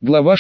Глава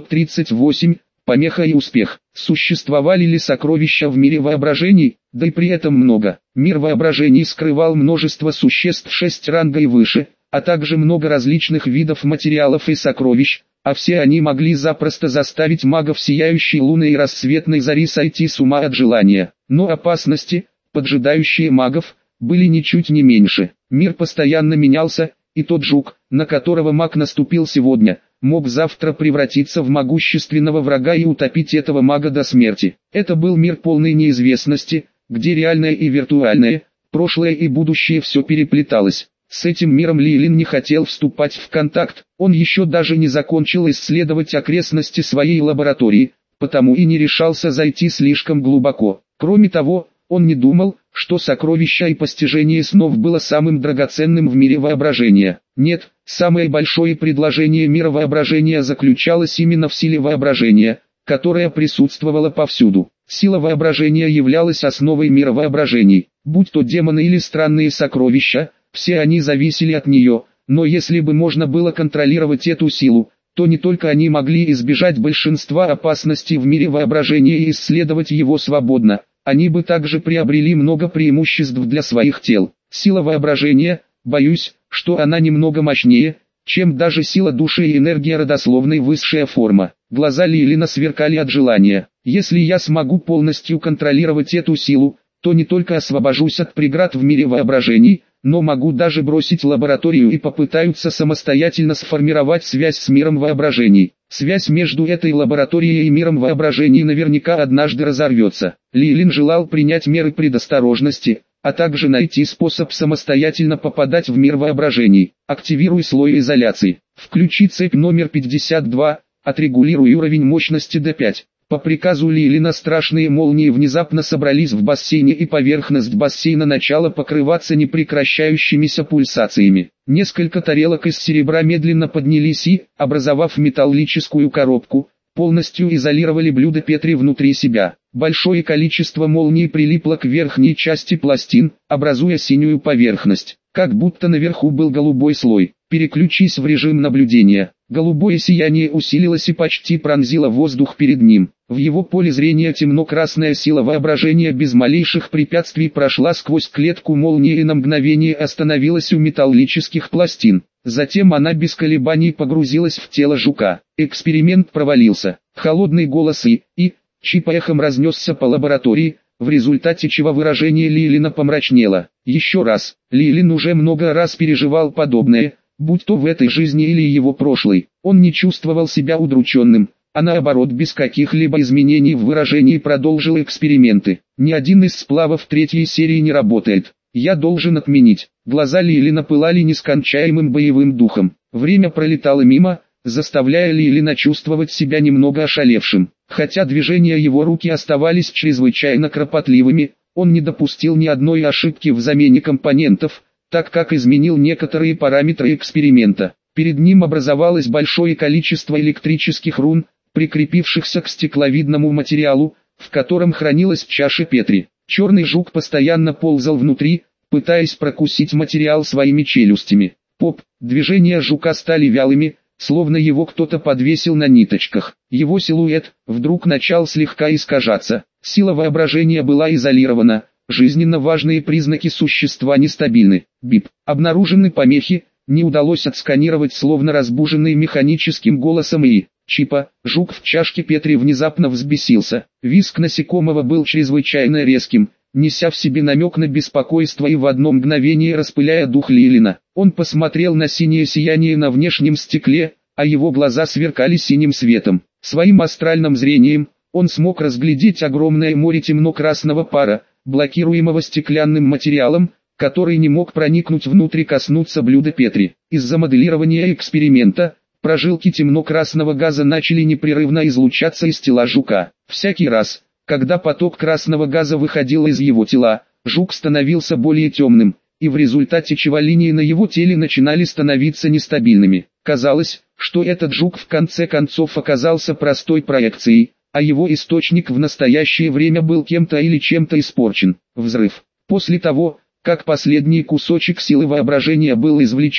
638. Помеха и успех. Существовали ли сокровища в мире воображений? Да и при этом много. Мир воображений скрывал множество существ 6 ранга и выше, а также много различных видов материалов и сокровищ, а все они могли запросто заставить магов сияющей луны и рассветной зари сойти с ума от желания. Но опасности, поджидающие магов, были ничуть не меньше. Мир постоянно менялся, и тот жук, на которого маг наступил сегодня, мог завтра превратиться в могущественного врага и утопить этого мага до смерти. Это был мир полной неизвестности, где реальное и виртуальное, прошлое и будущее все переплеталось. С этим миром Лилин не хотел вступать в контакт, он еще даже не закончил исследовать окрестности своей лаборатории, потому и не решался зайти слишком глубоко. Кроме того, он не думал, что сокровища и постижение снов было самым драгоценным в мире воображения. Нет, самое большое предложение мира воображения заключалось именно в силе воображения, которая присутствовала повсюду. Сила воображения являлась основой мира воображений. Будь то демоны или странные сокровища, все они зависели от нее, но если бы можно было контролировать эту силу, то не только они могли избежать большинства опасностей в мире воображения и исследовать его свободно, они бы также приобрели много преимуществ для своих тел. Сила воображения, боюсь, что она немного мощнее, чем даже сила души и энергия родословной высшая форма. Глаза Лилина сверкали от желания. Если я смогу полностью контролировать эту силу, то не только освобожусь от преград в мире воображений, но могу даже бросить лабораторию и попытаются самостоятельно сформировать связь с миром воображений. Связь между этой лабораторией и миром воображений наверняка однажды разорвется. Лилин желал принять меры предосторожности, а также найти способ самостоятельно попадать в мир воображений. Активируй слой изоляции. Включи цепь номер 52, отрегулируй уровень мощности до 5. По приказу Лилина страшные молнии внезапно собрались в бассейне, и поверхность бассейна начала покрываться непрекращающимися пульсациями. Несколько тарелок из серебра медленно поднялись и, образовав металлическую коробку, полностью изолировали блюдо Петри внутри себя. Большое количество молний прилипло к верхней части пластин, образуя синюю поверхность, как будто наверху был голубой слой. Переключись в режим наблюдения. Голубое сияние усилилось и почти пронзило воздух перед ним. В его поле зрения темно-красная сила воображения без малейших препятствий прошла сквозь клетку молнии и на мгновение остановилась у металлических пластин. Затем она без колебаний погрузилась в тело жука. Эксперимент провалился. Холодный голос Чипа эхом разнесся по лаборатории, в результате чего выражение Лилина помрачнело. Еще раз, Лилин уже много раз переживал подобное, будь то в этой жизни или его прошлой. Он не чувствовал себя удрученным, а наоборот без каких-либо изменений в выражении продолжил эксперименты. Ни один из сплавов третьей серии не работает. Я должен отменить. Глаза Лилина пылали нескончаемым боевым духом. Время пролетало мимо, заставляя Лилина чувствовать себя немного ошалевшим. Хотя движения его руки оставались чрезвычайно кропотливыми, он не допустил ни одной ошибки в замене компонентов, так как изменил некоторые параметры эксперимента. Перед ним образовалось большое количество электрических рун, прикрепившихся к стекловидному материалу, в котором хранилась чаша Петри. Черный жук постоянно ползал внутри, пытаясь прокусить материал своими челюстями. Движения жука стали вялыми, словно его кто-то подвесил на ниточках. Его силуэт вдруг начал слегка искажаться. Сила воображения была изолирована. Жизненно важные признаки существа нестабильны. Обнаружены помехи, не удалось отсканировать, словно разбуженный механическим голосом Чипа. Жук в чашке Петри внезапно взбесился. Визг насекомого был чрезвычайно резким, неся в себе намек на беспокойство и в одно мгновение распыляя дух Лилина. Он посмотрел на синее сияние на внешнем стекле, а его глаза сверкали синим светом. Своим астральным зрением он смог разглядеть огромное море темно-красного пара, блокируемого стеклянным материалом, который не мог проникнуть внутрь и коснуться блюда Петри. Из-за моделирования эксперимента, прожилки темно-красного газа начали непрерывно излучаться из тела жука. Всякий раз, когда поток красного газа выходил из его тела, жук становился более темным, и в результате чего линии на его теле начинали становиться нестабильными. Казалось, что этот жук в конце концов оказался простой проекцией, а его источник в настоящее время был кем-то или чем-то испорчен. Взрыв. После того, как последний кусочек силы воображения был извлечен,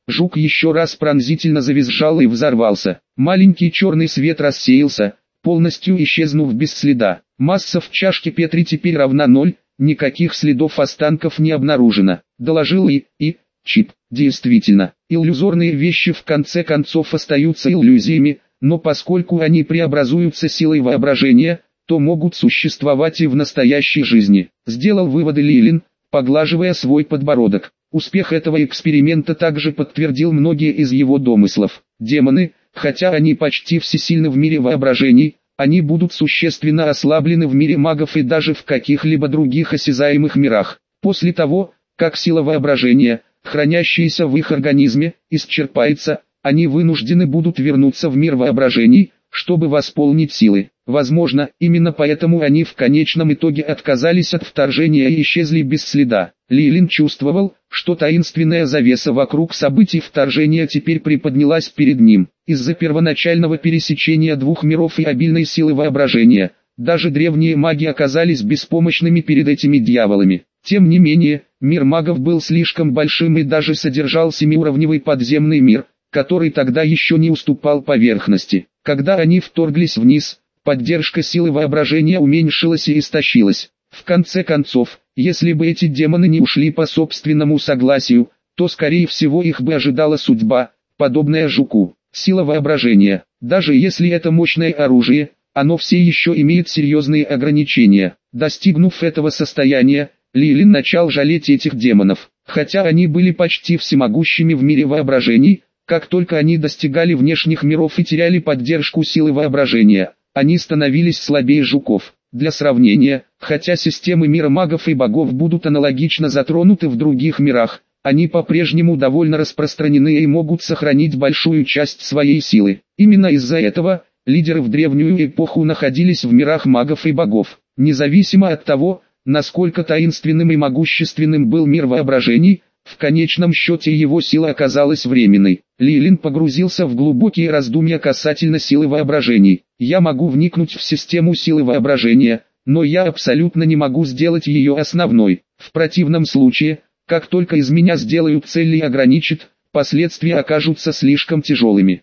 Жук еще раз пронзительно завизжал и взорвался. Маленький черный свет рассеялся, полностью исчезнув без следа. Масса в чашке Петри теперь равна 0, никаких следов останков не обнаружено, доложил Чип. Действительно, иллюзорные вещи в конце концов остаются иллюзиями, но поскольку они преобразуются силой воображения, то могут существовать и в настоящей жизни. Сделал выводы Лилин, поглаживая свой подбородок. Успех этого эксперимента также подтвердил многие из его домыслов. Демоны, хотя они почти всесильны в мире воображений, они будут существенно ослаблены в мире магов и даже в каких-либо других осязаемых мирах. После того, как сила воображения, хранящаяся в их организме, исчерпается, они вынуждены будут вернуться в мир воображений, чтобы восполнить силы. Возможно, именно поэтому они в конечном итоге отказались от вторжения и исчезли без следа. Лилин чувствовал, что таинственная завеса вокруг событий вторжения теперь приподнялась перед ним. Из-за первоначального пересечения двух миров и обильной силы воображения, даже древние маги оказались беспомощными перед этими дьяволами. Тем не менее, мир магов был слишком большим и даже содержал семиуровневый подземный мир, который тогда еще не уступал поверхности. Когда они вторглись вниз, поддержка силы воображения уменьшилась и истощилась. В конце концов, если бы эти демоны не ушли по собственному согласию, то скорее всего их бы ожидала судьба, подобная жуку. Сила воображения, даже если это мощное оружие, оно все еще имеет серьезные ограничения. Достигнув этого состояния, Лилин начал жалеть этих демонов. Хотя они были почти всемогущими в мире воображений, как только они достигали внешних миров и теряли поддержку силы воображения, они становились слабее жуков. Для сравнения, хотя системы мира магов и богов будут аналогично затронуты в других мирах, они по-прежнему довольно распространены и могут сохранить большую часть своей силы. Именно из-за этого, лидеры в древнюю эпоху находились в мирах магов и богов. Независимо от того, насколько таинственным и могущественным был мир воображений, в конечном счете его сила оказалась временной. Лилин погрузился в глубокие раздумья касательно силы воображений. Я могу вникнуть в систему силы воображения, но я абсолютно не могу сделать ее основной. В противном случае, как только из меня сделают цель и ограничат, последствия окажутся слишком тяжелыми.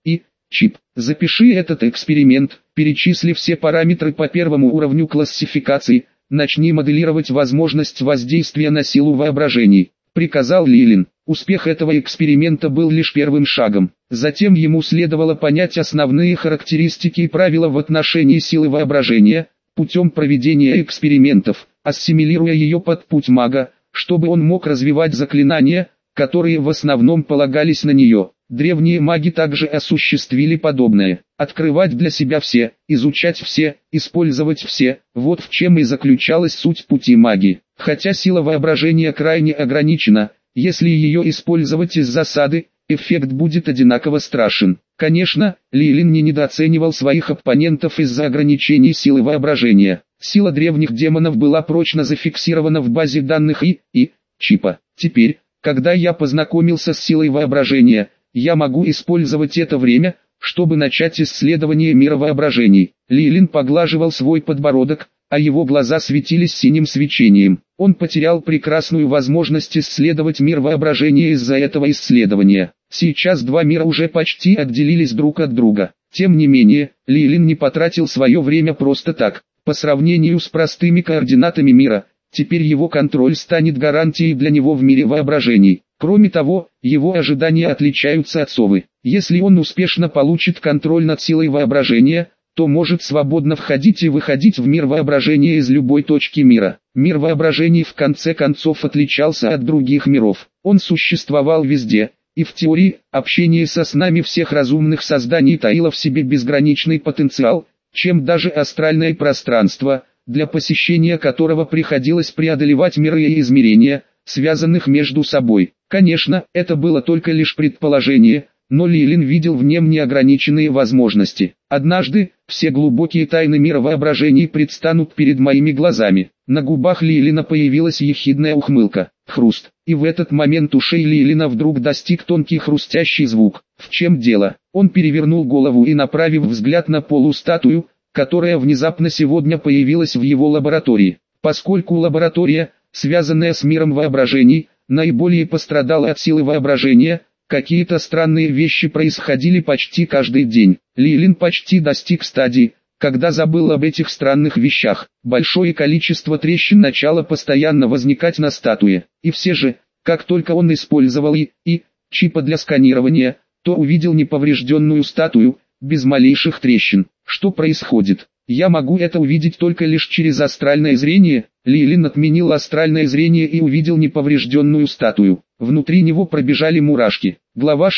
Чип, запиши этот эксперимент, перечисли все параметры по первому уровню классификации, начни моделировать возможность воздействия на силу воображений. Приказал Лилин. Успех этого эксперимента был лишь первым шагом. Затем ему следовало понять основные характеристики и правила в отношении силы воображения, путем проведения экспериментов, ассимилируя ее под путь мага, чтобы он мог развивать заклинания, которые в основном полагались на нее. Древние маги также осуществили подобное. Открывать для себя все, изучать все, использовать все – вот в чем и заключалась суть пути магии. Хотя сила воображения крайне ограничена, если ее использовать из засады, эффект будет одинаково страшен. Конечно, Лилин не недооценивал своих оппонентов из-за ограничений силы воображения. Сила древних демонов была прочно зафиксирована в базе данных Чипа. Теперь, когда я познакомился с силой воображения, я могу использовать это время, чтобы начать исследование мира воображений. Лилин поглаживал свой подбородок, а его глаза светились синим свечением. Он потерял прекрасную возможность исследовать мир воображения из-за этого исследования. Сейчас два мира уже почти отделились друг от друга. Тем не менее, Лилин не потратил свое время просто так. По сравнению с простыми координатами мира, теперь его контроль станет гарантией для него в мире воображений. Кроме того, его ожидания отличаются от совы. Если он успешно получит контроль над силой воображения, то может свободно входить и выходить в мир воображения из любой точки мира. Мир воображений в конце концов отличался от других миров. Он существовал везде, и в теории, общение со снами всех разумных созданий таило в себе безграничный потенциал, чем даже астральное пространство, для посещения которого приходилось преодолевать миры и измерения, связанных между собой. Конечно, это было только лишь предположение, но Лилин видел в нем неограниченные возможности. Однажды, все глубокие тайны мира воображений предстанут перед моими глазами. На губах Лилина появилась ехидная ухмылка. Хруст. И в этот момент ушей Лилина вдруг достиг тонкий хрустящий звук. В чем дело? Он перевернул голову и, направив взгляд на полустатую, которая внезапно сегодня появилась в его лаборатории. Поскольку лаборатория, связанная с миром воображений, наиболее пострадала от силы воображения, Какие-то странные вещи происходили почти каждый день. Лилин почти достиг стадии, когда забыл об этих странных вещах. Большое количество трещин начало постоянно возникать на статуе. И все же, как только он использовал чипа для сканирования, то увидел неповрежденную статую, без малейших трещин. Что происходит? Я могу это увидеть только лишь через астральное зрение. Лилин отменил астральное зрение и увидел неповрежденную статую. Внутри него пробежали мурашки. Глава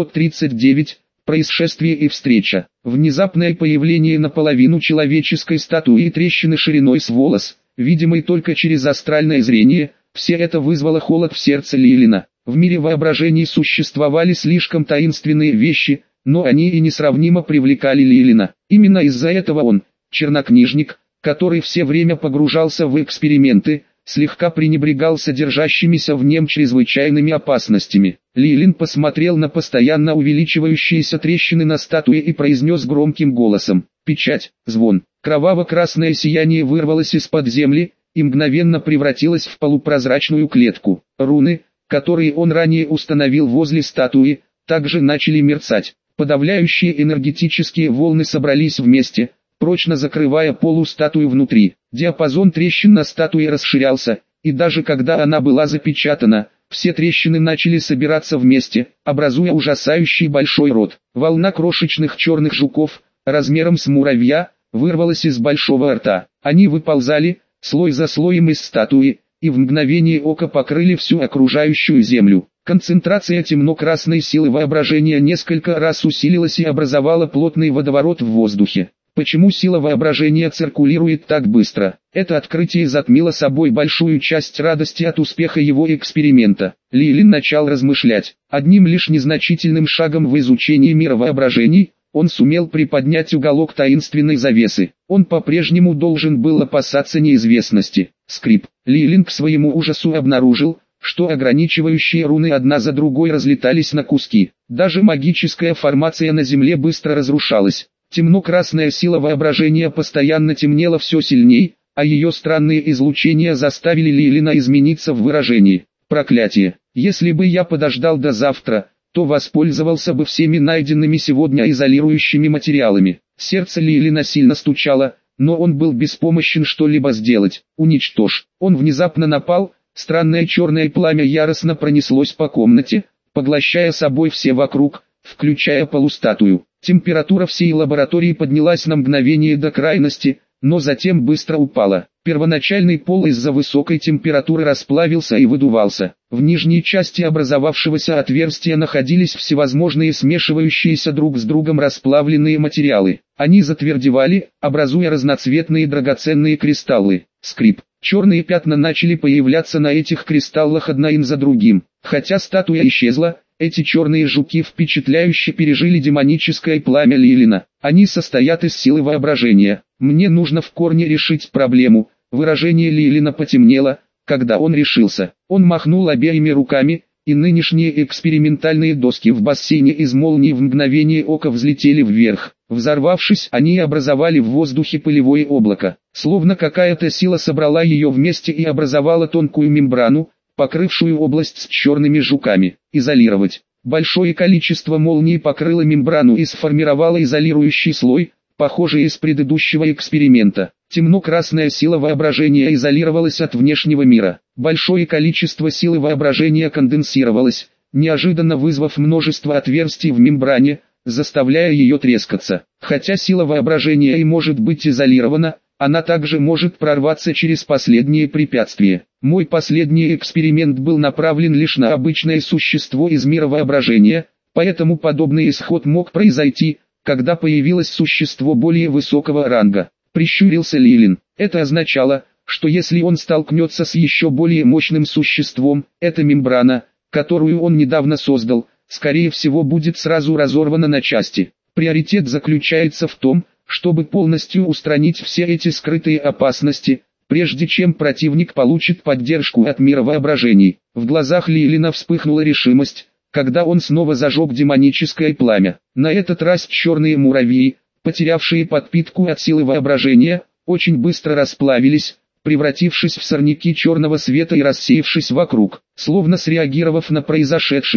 639. Происшествие и встреча. Внезапное появление наполовину человеческой статуи и трещины шириной с волос, видимой только через астральное зрение, все это вызвало холод в сердце Лилина. В мире воображений существовали слишком таинственные вещи, но они и несравнимо привлекали Лилина. Именно из-за этого он, чернокнижник, который все время погружался в эксперименты, слегка пренебрегал содержащимися в нем чрезвычайными опасностями. Лилин посмотрел на постоянно увеличивающиеся трещины на статуе и произнес громким голосом: «Печать!» Звон. Кроваво-красное сияние вырвалось из-под земли и мгновенно превратилось в полупрозрачную клетку. Руны, которые он ранее установил возле статуи, также начали мерцать. Подавляющие энергетические волны собрались вместе, прочно закрывая полустатую внутри. Диапазон трещин на статуе расширялся, и даже когда она была запечатана, все трещины начали собираться вместе, образуя ужасающий большой рот. Волна крошечных черных жуков, размером с муравья, вырвалась из большого рта. Они выползали, слой за слоем из статуи, и в мгновение ока покрыли всю окружающую землю. Концентрация темно-красной силы воображения несколько раз усилилась и образовала плотный водоворот в воздухе. Почему сила воображения циркулирует так быстро? Это открытие затмило собой большую часть радости от успеха его эксперимента. Лилин начал размышлять. Одним лишь незначительным шагом в изучении мира воображений, он сумел приподнять уголок таинственной завесы. Он по-прежнему должен был опасаться неизвестности. Скрип. Лилин к своему ужасу обнаружил, что ограничивающие руны одна за другой разлетались на куски. Даже магическая формация на земле быстро разрушалась. Темно-красная сила воображения постоянно темнела все сильней, а ее странные излучения заставили Лилина измениться в выражении. Проклятие! Если бы я подождал до завтра, то воспользовался бы всеми найденными сегодня изолирующими материалами. Сердце Лилина сильно стучало, но он был беспомощен что-либо сделать. Уничтожь! Он внезапно напал, странное черное пламя яростно пронеслось по комнате, поглощая собой все вокруг, включая полустатую. Температура всей лаборатории поднялась на мгновение до крайности, но затем быстро упала. Первоначальный пол из-за высокой температуры расплавился и выдувался. В нижней части образовавшегося отверстия находились всевозможные смешивающиеся друг с другом расплавленные материалы. Они затвердевали, образуя разноцветные драгоценные кристаллы. Скрип. Черные пятна начали появляться на этих кристаллах одним за другим. Хотя статуя исчезла, эти черные жуки впечатляюще пережили демоническое пламя Лилина. Они состоят из силы воображения. Мне нужно в корне решить проблему. Выражение Лилина потемнело, когда он решился. Он махнул обеими руками, и нынешние экспериментальные доски в бассейне из молний в мгновение ока взлетели вверх. Взорвавшись, они образовали в воздухе пылевое облако. Словно какая-то сила собрала ее вместе и образовала тонкую мембрану, покрывшую область с черными жуками. Изолировать. Большое количество молний покрыло мембрану и сформировало изолирующий слой, похожий из предыдущего эксперимента. Темно-красная сила воображения изолировалась от внешнего мира. Большое количество силы воображения конденсировалось, неожиданно вызвав множество отверстий в мембране, заставляя ее трескаться. Хотя сила воображения и может быть изолирована, она также может прорваться через последние препятствия. Мой последний эксперимент был направлен лишь на обычное существо из мира воображения, поэтому подобный исход мог произойти, когда появилось существо более высокого ранга. Прищурился Лилин. Это означало, что если он столкнется с еще более мощным существом, эта мембрана, которую он недавно создал, скорее всего будет сразу разорвана на части. Приоритет заключается в том, чтобы полностью устранить все эти скрытые опасности, прежде чем противник получит поддержку от мира воображений. В глазах Лилина вспыхнула решимость, когда он снова зажег демоническое пламя. На этот раз черные муравьи, потерявшие подпитку от силы воображения, очень быстро расплавились, превратившись в сорняки черного света и рассеявшись вокруг. Словно среагировав на произошедшее,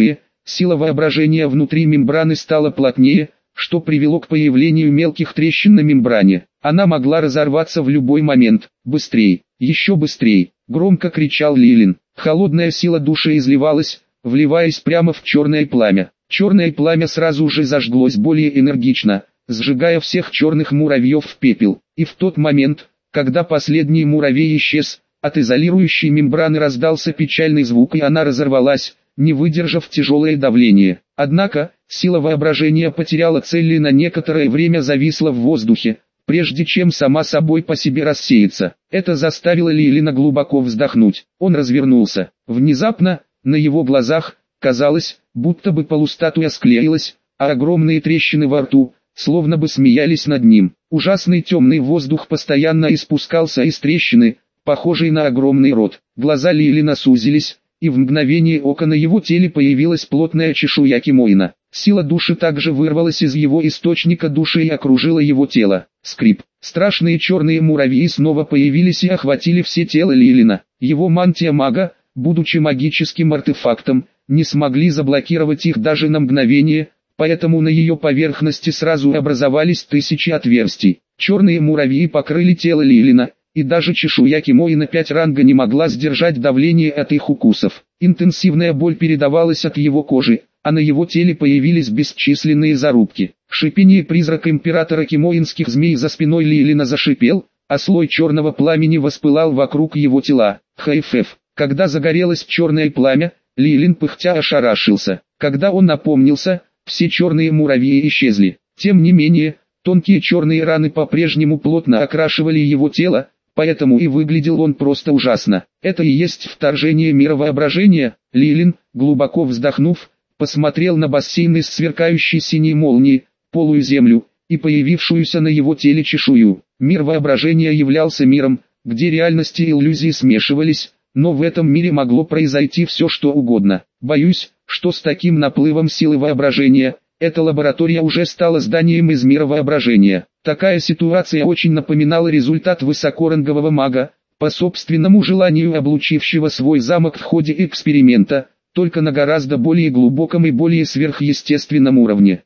Сила воображения внутри мембраны стала плотнее, что привело к появлению мелких трещин на мембране. Она могла разорваться в любой момент. «Быстрей! Еще быстрей!» — громко кричал Лилин. Холодная сила души изливалась, вливаясь прямо в черное пламя. Черное пламя сразу же зажглось более энергично, сжигая всех черных муравьев в пепел. И в тот момент, когда последний муравей исчез, от изолирующей мембраны раздался печальный звук, и она разорвалась, не выдержав тяжелое давление. Однако, сила воображения потеряла цель и на некоторое время зависла в воздухе, прежде чем сама собой по себе рассеяться. Это заставило Лилина глубоко вздохнуть. Он развернулся. Внезапно, на его глазах, казалось, будто бы полустатуя склеилась, а огромные трещины во рту, словно бы смеялись над ним. Ужасный темный воздух постоянно испускался из трещины, похожей на огромный рот. Глаза Лилина сузились, и в мгновение ока на его теле появилась плотная чешуя Кимоина. Сила души также вырвалась из его источника души и окружила его тело. Скрип. Страшные черные муравьи снова появились и охватили все тело Лилина. Его мантия мага, будучи магическим артефактом, не смогли заблокировать их даже на мгновение, поэтому на ее поверхности сразу образовались тысячи отверстий. Черные муравьи покрыли тело Лилина, и даже чешуя Кимоина 5 ранга не могла сдержать давление от их укусов. Интенсивная боль передавалась от его кожи, а на его теле появились бесчисленные зарубки. Шипение призрак императора кимоинских змей за спиной Лилина зашипел, а слой черного пламени воспылал вокруг его тела. ХФФ. Когда загорелось черное пламя, Лилин пыхтя ошарашился. Когда он напомнился, все черные муравьи исчезли. Тем не менее, тонкие черные раны по-прежнему плотно окрашивали его тело, поэтому и выглядел он просто ужасно. Это и есть вторжение мира воображения. Лилин, глубоко вздохнув, посмотрел на бассейн из сверкающей синей молнии, полую землю, и появившуюся на его теле чешую. Мир воображения являлся миром, где реальности и иллюзии смешивались, но в этом мире могло произойти все что угодно. Боюсь, что с таким наплывом силы воображения, эта лаборатория уже стала зданием из мира воображения. Такая ситуация очень напоминала результат высокорангового мага, по собственному желанию облучившего свой замок в ходе эксперимента, только на гораздо более глубоком и более сверхъестественном уровне.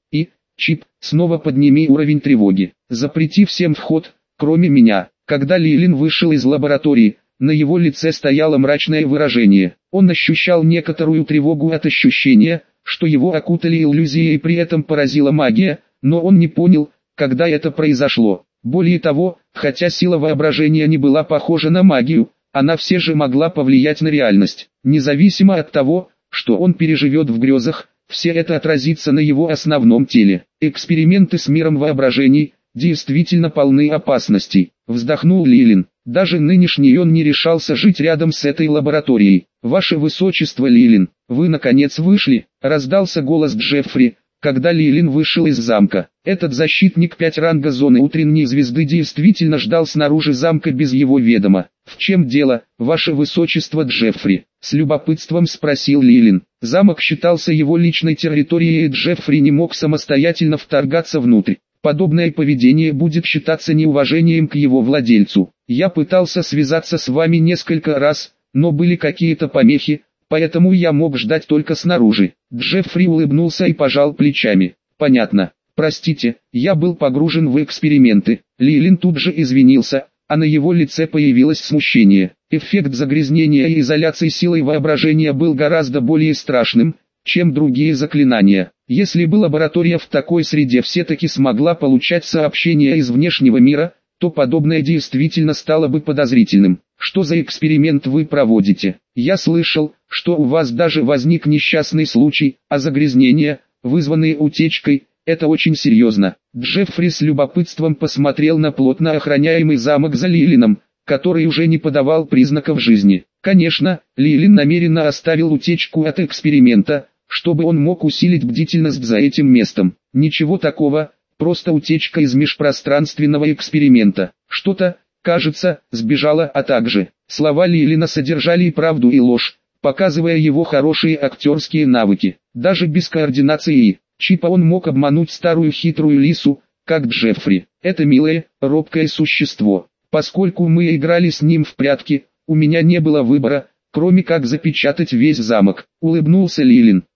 Чип, снова подними уровень тревоги. Запрети всем вход, кроме меня. Когда Лилин вышел из лаборатории, на его лице стояло мрачное выражение. Он ощущал некоторую тревогу от ощущения, что его окутали иллюзии и при этом поразила магия, но он не понял, когда это произошло. Более того, хотя сила воображения не была похожа на магию, она все же могла повлиять на реальность. Независимо от того, что он переживет в грезах, все это отразится на его основном теле. Эксперименты с миром воображений действительно полны опасностей. Вздохнул Лилин. Даже нынешний он не решался жить рядом с этой лабораторией. «Ваше Высочество Лилин, вы наконец вышли», — раздался голос Джеффри, когда Лилин вышел из замка. Этот защитник 5 ранга зоны утренней звезды действительно ждал снаружи замка без его ведома. «В чем дело, Ваше Высочество Джеффри?» — с любопытством спросил Лилин. Замок считался его личной территорией, и Джеффри не мог самостоятельно вторгаться внутрь. Подобное поведение будет считаться неуважением к его владельцу. Я пытался связаться с вами несколько раз, но были какие-то помехи, поэтому я мог ждать только снаружи. Джеффри улыбнулся и пожал плечами. Понятно. Простите, я был погружен в эксперименты. Лилин тут же извинился, а на его лице появилось смущение. Эффект загрязнения и изоляции силой воображения был гораздо более страшным, чем другие заклинания. Если бы лаборатория в такой среде все-таки смогла получать сообщения из внешнего мира, то подобное действительно стало бы подозрительным. Что за эксперимент вы проводите? Я слышал, что у вас даже возник несчастный случай, а загрязнения, вызванные утечкой, это очень серьезно. Джеффри с любопытством посмотрел на плотно охраняемый замок за Лилином, который уже не подавал признаков жизни. Конечно, Лилин намеренно оставил утечку от эксперимента, чтобы он мог усилить бдительность за этим местом. Ничего такого, просто утечка из межпространственного эксперимента. Что-то, кажется, сбежало, а также слова Лилина содержали и правду, и ложь, показывая его хорошие актерские навыки. Даже без координации Чипа он мог обмануть старую хитрую лису, как Джеффри. Это милое, робкое существо. Поскольку мы играли с ним в прятки, у меня не было выбора, кроме как запечатать весь замок. Улыбнулся Лилин. О,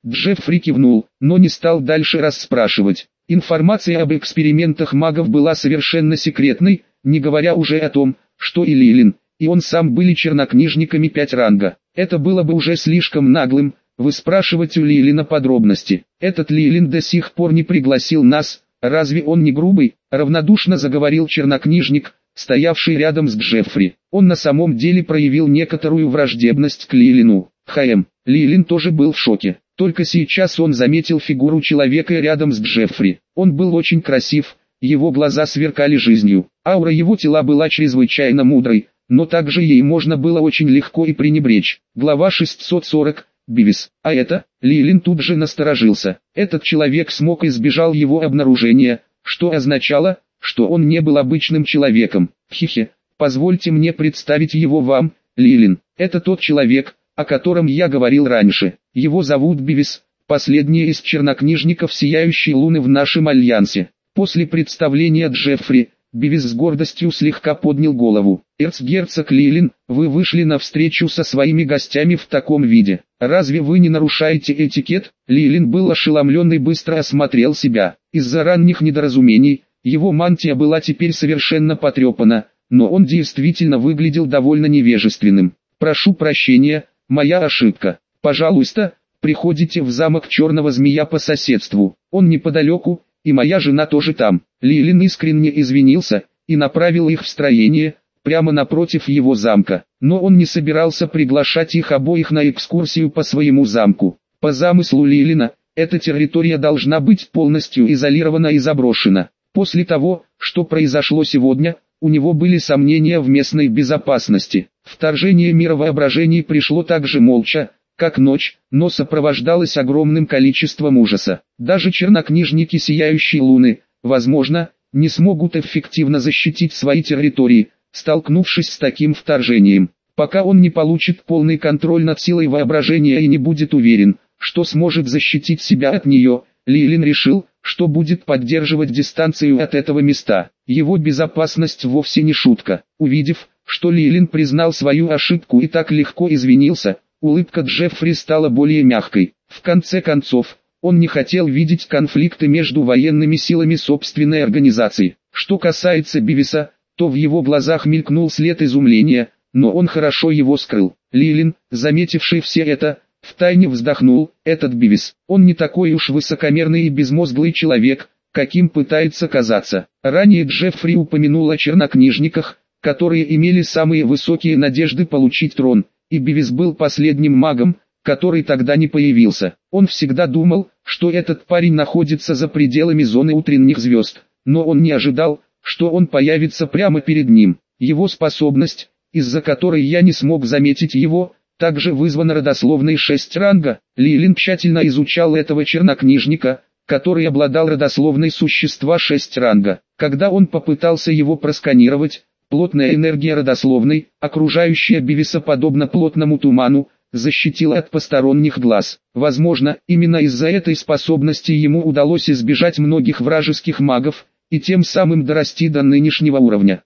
Джеффри кивнул, но не стал дальше расспрашивать. Информация об экспериментах магов была совершенно секретной, не говоря уже о том, что и Лилин, и он сам были чернокнижниками 5 ранга. Это было бы уже слишком наглым, выспрашивать у Лилина подробности. Этот Лилин до сих пор не пригласил нас, разве он не грубый? Равнодушно заговорил чернокнижник, стоявший рядом с Джеффри. Он на самом деле проявил некоторую враждебность к Лилину. Лилин тоже был в шоке. Только сейчас он заметил фигуру человека рядом с Джеффри. Он был очень красив, его глаза сверкали жизнью. Аура его тела была чрезвычайно мудрой, но также ей можно было очень легко и пренебречь. Глава 640. Бивис. А это? Лилин тут же насторожился. Этот человек смог и избежал его обнаружения, что означало, что он не был обычным человеком. Хе-хе, позвольте мне представить его вам, Лилин. Это тот человек, о котором я говорил раньше. Его зовут Бивис, последний из чернокнижников Сияющей Луны в нашем альянсе. После представления Джеффри, Бивис с гордостью слегка поднял голову. «Эрцгерцог Лилин, вы вышли на встречу со своими гостями в таком виде. Разве вы не нарушаете этикет?» Лилин был ошеломлен и быстро осмотрел себя. Из-за ранних недоразумений, его мантия была теперь совершенно потрепана, но он действительно выглядел довольно невежественным. «Прошу прощения, моя ошибка. Пожалуйста, приходите в замок Черного Змея по соседству. Он неподалеку, и моя жена тоже там». Лилин искренне извинился и направил их в строение, прямо напротив его замка. Но он не собирался приглашать их обоих на экскурсию по своему замку. По замыслу Лилина, эта территория должна быть полностью изолирована и заброшена. После того, что произошло сегодня, у него были сомнения в местной безопасности. Вторжение мира воображений пришло так же молча, как ночь, но сопровождалось огромным количеством ужаса. Даже чернокнижники Сияющей Луны, возможно, не смогут эффективно защитить свои территории, столкнувшись с таким вторжением. Пока он не получит полный контроль над силой воображения и не будет уверен, что сможет защитить себя от нее, Лилин решил, что будет поддерживать дистанцию от этого места. Его безопасность вовсе не шутка. Увидев, что Лилин признал свою ошибку и так легко извинился, улыбка Джеффри стала более мягкой. В конце концов, он не хотел видеть конфликты между военными силами собственной организации. Что касается Бивиса, то в его глазах мелькнул след изумления, но он хорошо его скрыл. Лилин, заметивший все это, втайне вздохнул. Этот Бивис, он не такой уж высокомерный и безмозглый человек, каким пытается казаться. Ранее Джеффри упомянул о чернокнижниках, которые имели самые высокие надежды получить трон, и Бивис был последним магом, который тогда не появился. Он всегда думал, что этот парень находится за пределами зоны утренних звезд, но он не ожидал, что он появится прямо перед ним. Его способность, из-за которой я не смог заметить его, также вызвана родословной 6 ранга. Лилин тщательно изучал этого чернокнижника, который обладал родословной существа 6 ранга. Когда он попытался его просканировать, плотная энергия родословной, окружающая Бивиса подобно плотному туману, защитила от посторонних глаз. Возможно, именно из-за этой способности ему удалось избежать многих вражеских магов, и тем самым дорасти до нынешнего уровня.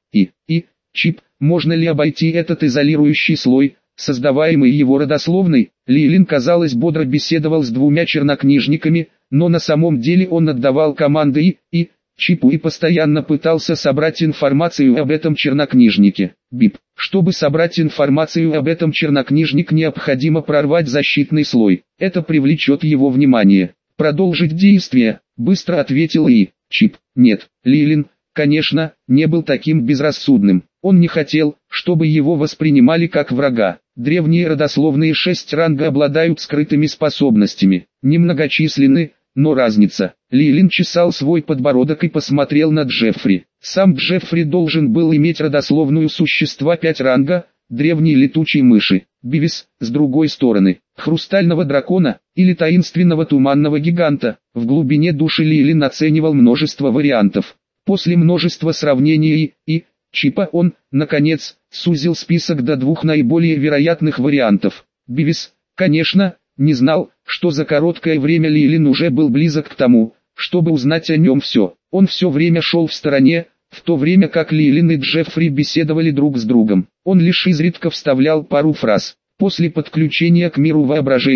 Чип, можно ли обойти этот изолирующий слой, создаваемый его родословной? Лилин, казалось, бодро беседовал с двумя чернокнижниками, но на самом деле он отдавал команды Чипу и постоянно пытался собрать информацию об этом чернокнижнике. Бип. Чтобы собрать информацию об этом чернокнижник, необходимо прорвать защитный слой. Это привлечет его внимание. Продолжить действие, быстро ответил Чип. Нет, Лилин, конечно, не был таким безрассудным. Он не хотел, чтобы его воспринимали как врага. Древние родословные 6 ранга обладают скрытыми способностями. Немногочисленны, но разница. Лилин чесал свой подбородок и посмотрел на Джеффри. Сам Джеффри должен был иметь родословную существа 5 ранга, древней летучей мыши. Бивис, с другой стороны, хрустального дракона, или таинственного туманного гиганта. В глубине души Лилин оценивал множество вариантов. После множества сравнений Чипа он, наконец, сузил список до 2 наиболее вероятных вариантов. Бивис, конечно, не знал, что за короткое время Лилин уже был близок к тому, чтобы узнать о нем все. Он все время шел в стороне, в то время как Лилин и Джеффри беседовали друг с другом. Он лишь изредка вставлял пару фраз. После подключения к миру воображений,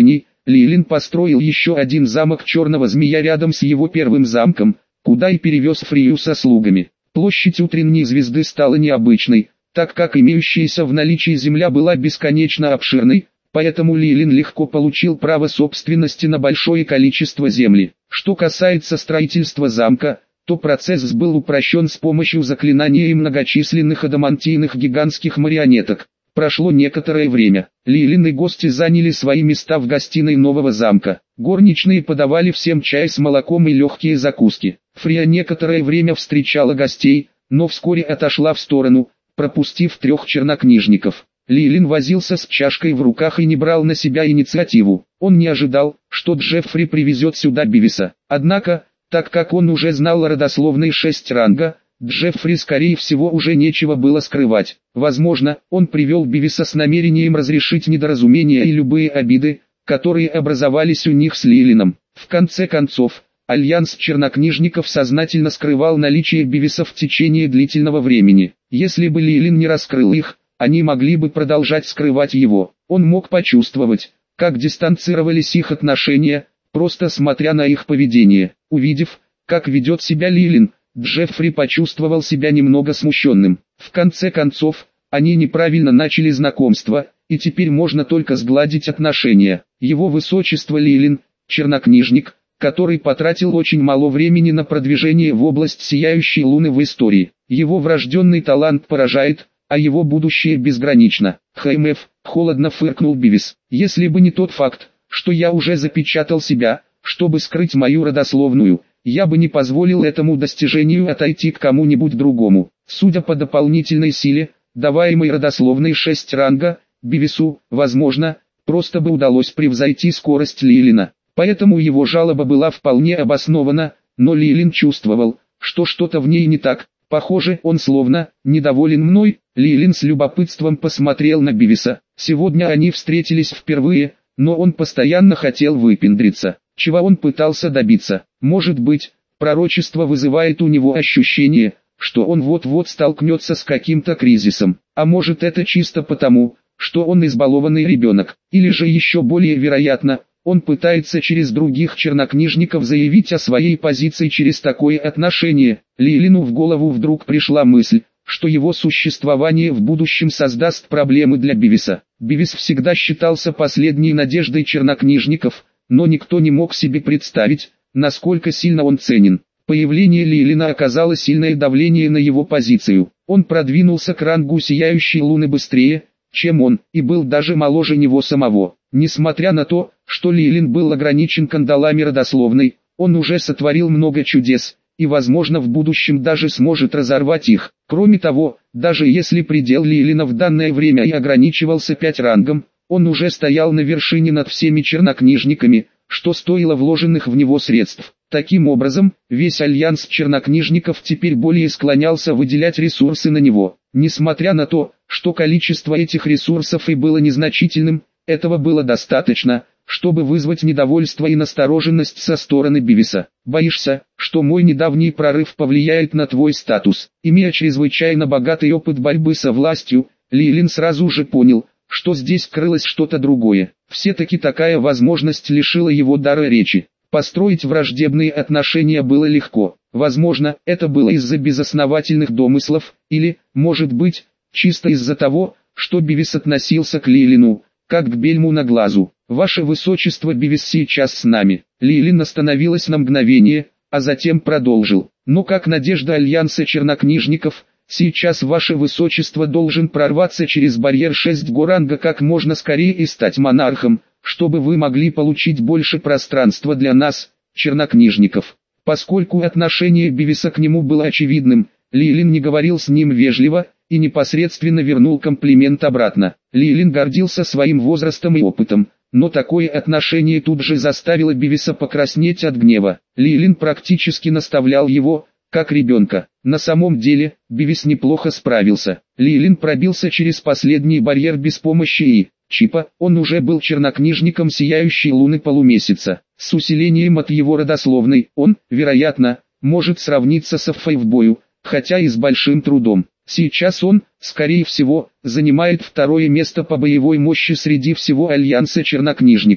Лилин построил еще один замок Черного Змея рядом с его первым замком, куда и перевез Фрию со слугами. Площадь утренней звезды стала необычной, так как имеющаяся в наличии земля была бесконечно обширной, поэтому Лилин легко получил право собственности на большое количество земли. Что касается строительства замка, то процесс был упрощен с помощью заклинания и многочисленных адамантийных гигантских марионеток. Прошло некоторое время. Лилин и гости заняли свои места в гостиной нового замка. Горничные подавали всем чай с молоком и легкие закуски. Фрия некоторое время встречала гостей, но вскоре отошла в сторону, пропустив 3 чернокнижников. Лилин возился с чашкой в руках и не брал на себя инициативу. Он не ожидал, что Джеффри привезет сюда Бивиса. Однако, так как он уже знал родословный 6 ранга, Джеффри скорее всего уже нечего было скрывать. Возможно, он привел Бивиса с намерением разрешить недоразумения и любые обиды, которые образовались у них с Лилином. В конце концов, альянс чернокнижников сознательно скрывал наличие Бивиса в течение длительного времени. Если бы Лилин не раскрыл их, они могли бы продолжать скрывать его. Он мог почувствовать, как дистанцировались их отношения, просто смотря на их поведение. Увидев, как ведет себя Лилин, Джеффри почувствовал себя немного смущенным. В конце концов, они неправильно начали знакомство, и теперь можно только сгладить отношения. Его высочество Лилин, чернокнижник, который потратил очень мало времени на продвижение в область сияющей луны в истории. Его врожденный талант поражает, а его будущее безгранично. ХМФ, холодно фыркнул Бивис. Если бы не тот факт, что я уже запечатал себя, чтобы скрыть мою родословную, я бы не позволил этому достижению отойти к кому-нибудь другому. Судя по дополнительной силе, даваемой родословной 6 ранга, Бивису, возможно, просто бы удалось превзойти скорость Лилина. Поэтому его жалоба была вполне обоснована, но Лилин чувствовал, что что-то в ней не так. Похоже, он словно недоволен мной. Лилин с любопытством посмотрел на Бивиса. Сегодня они встретились впервые, но он постоянно хотел выпендриться. Чего он пытался добиться? Может быть, пророчество вызывает у него ощущение, что он вот-вот столкнется с каким-то кризисом. А может, это чисто потому, что он избалованный ребенок. Или же еще более вероятно, он пытается через других чернокнижников заявить о своей позиции через такое отношение. Лилину в голову вдруг пришла мысль, что его существование в будущем создаст проблемы для Бивиса. Бивис всегда считался последней надеждой чернокнижников, но никто не мог себе представить, насколько сильно он ценен. Появление Лилина оказало сильное давление на его позицию. Он продвинулся к рангу сияющей луны быстрее, чем он, и был даже моложе него самого. Несмотря на то, что Лилин был ограничен кандалами родословной, он уже сотворил много чудес, и возможно в будущем даже сможет разорвать их. Кроме того, даже если предел Лилина в данное время и ограничивался 5 рангом, он уже стоял на вершине над всеми чернокнижниками, что стоило вложенных в него средств. Таким образом, весь альянс чернокнижников теперь более склонялся выделять ресурсы на него. Несмотря на то, что количество этих ресурсов и было незначительным, этого было достаточно, чтобы вызвать недовольство и настороженность со стороны Бивиса. «Боишься, что мой недавний прорыв повлияет на твой статус?» Имея чрезвычайно богатый опыт борьбы со властью, Лилин сразу же понял, что здесь крылось что-то другое. Все-таки такая возможность лишила его дара речи. Построить враждебные отношения было легко. Возможно, это было из-за безосновательных домыслов, или, может быть, чисто из-за того, что Бивис относился к Лилину, как к бельму на глазу. «Ваше высочество, Бивис сейчас с нами». Лилин остановилась на мгновение, а затем продолжил. «Но как надежда альянса чернокнижников, сейчас ваше высочество должен прорваться через барьер 6 ранга как можно скорее и стать монархом, чтобы вы могли получить больше пространства для нас, чернокнижников». Поскольку отношение Бивиса к нему было очевидным, Лилин не говорил с ним вежливо и непосредственно вернул комплимент обратно. Лилин гордился своим возрастом и опытом, но такое отношение тут же заставило Бивиса покраснеть от гнева. Лилин практически наставлял его, как ребенка. На самом деле, Бивис неплохо справился. Лилин пробился через последний барьер без помощи чипа, он уже был чернокнижником сияющей луны полумесяца. С усилением от его родословной, он, вероятно, может сравниться с Аффой в бою, хотя и с большим трудом. Сейчас он, скорее всего, занимает 2-е место по боевой мощи среди всего альянса чернокнижников.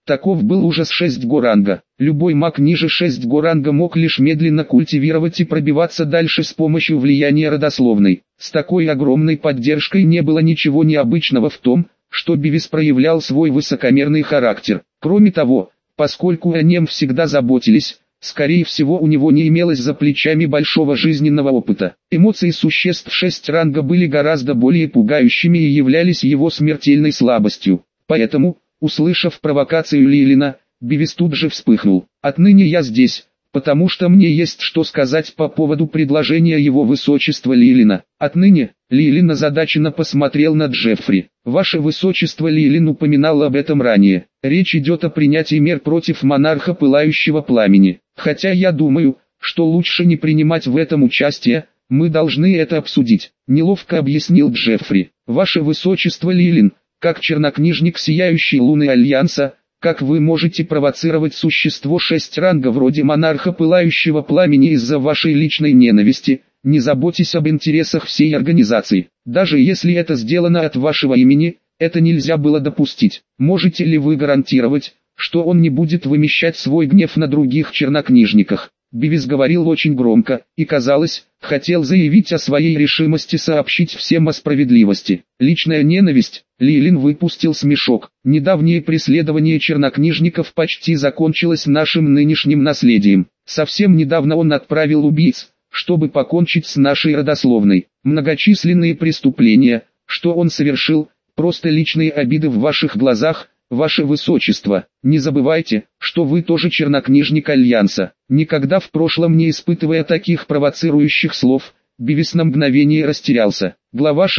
Таков был ужас 6 ранга. Любой маг ниже 6 ранга мог лишь медленно культивировать и пробиваться дальше с помощью влияния родословной. С такой огромной поддержкой не было ничего необычного в том, что Бивис проявлял свой высокомерный характер. Кроме того, поскольку о нем всегда заботились, скорее всего у него не имелось за плечами большого жизненного опыта. Эмоции существ 6 ранга были гораздо более пугающими и являлись его смертельной слабостью. Поэтому, услышав провокацию Лилина, Бивис тут же вспыхнул. «Отныне я здесь, потому что мне есть что сказать по поводу предложения его высочества Лилина». Отныне, Лилин озадаченно посмотрел на Джеффри. «Ваше высочество, Лилин упоминал об этом ранее. Речь идет о принятии мер против монарха Пылающего Пламени. Хотя я думаю, что лучше не принимать в этом участие, мы должны это обсудить», — неловко объяснил Джеффри. «Ваше высочество, Лилин, как чернокнижник Сияющей Луны Альянса, как вы можете провоцировать существо 6 ранга вроде монарха Пылающего Пламени из-за вашей личной ненависти? Не заботьтесь об интересах всей организации. Даже если это сделано от вашего имени, это нельзя было допустить. Можете ли вы гарантировать, что он не будет вымещать свой гнев на других чернокнижниках?» Бивис говорил очень громко, и, казалось, хотел заявить о своей решимости сообщить всем о справедливости. «Личная ненависть?» Лилин выпустил смешок. «Недавнее преследование чернокнижников почти закончилось нашим нынешним наследием. Совсем недавно он отправил убийц, чтобы покончить с нашей родословной. Многочисленные преступления, что он совершил, просто личные обиды в ваших глазах, ваше высочество. Не забывайте, что вы тоже чернокнижник Альянса». Никогда в прошлом не испытывая таких провоцирующих слов, Бивис на мгновение растерялся. Глава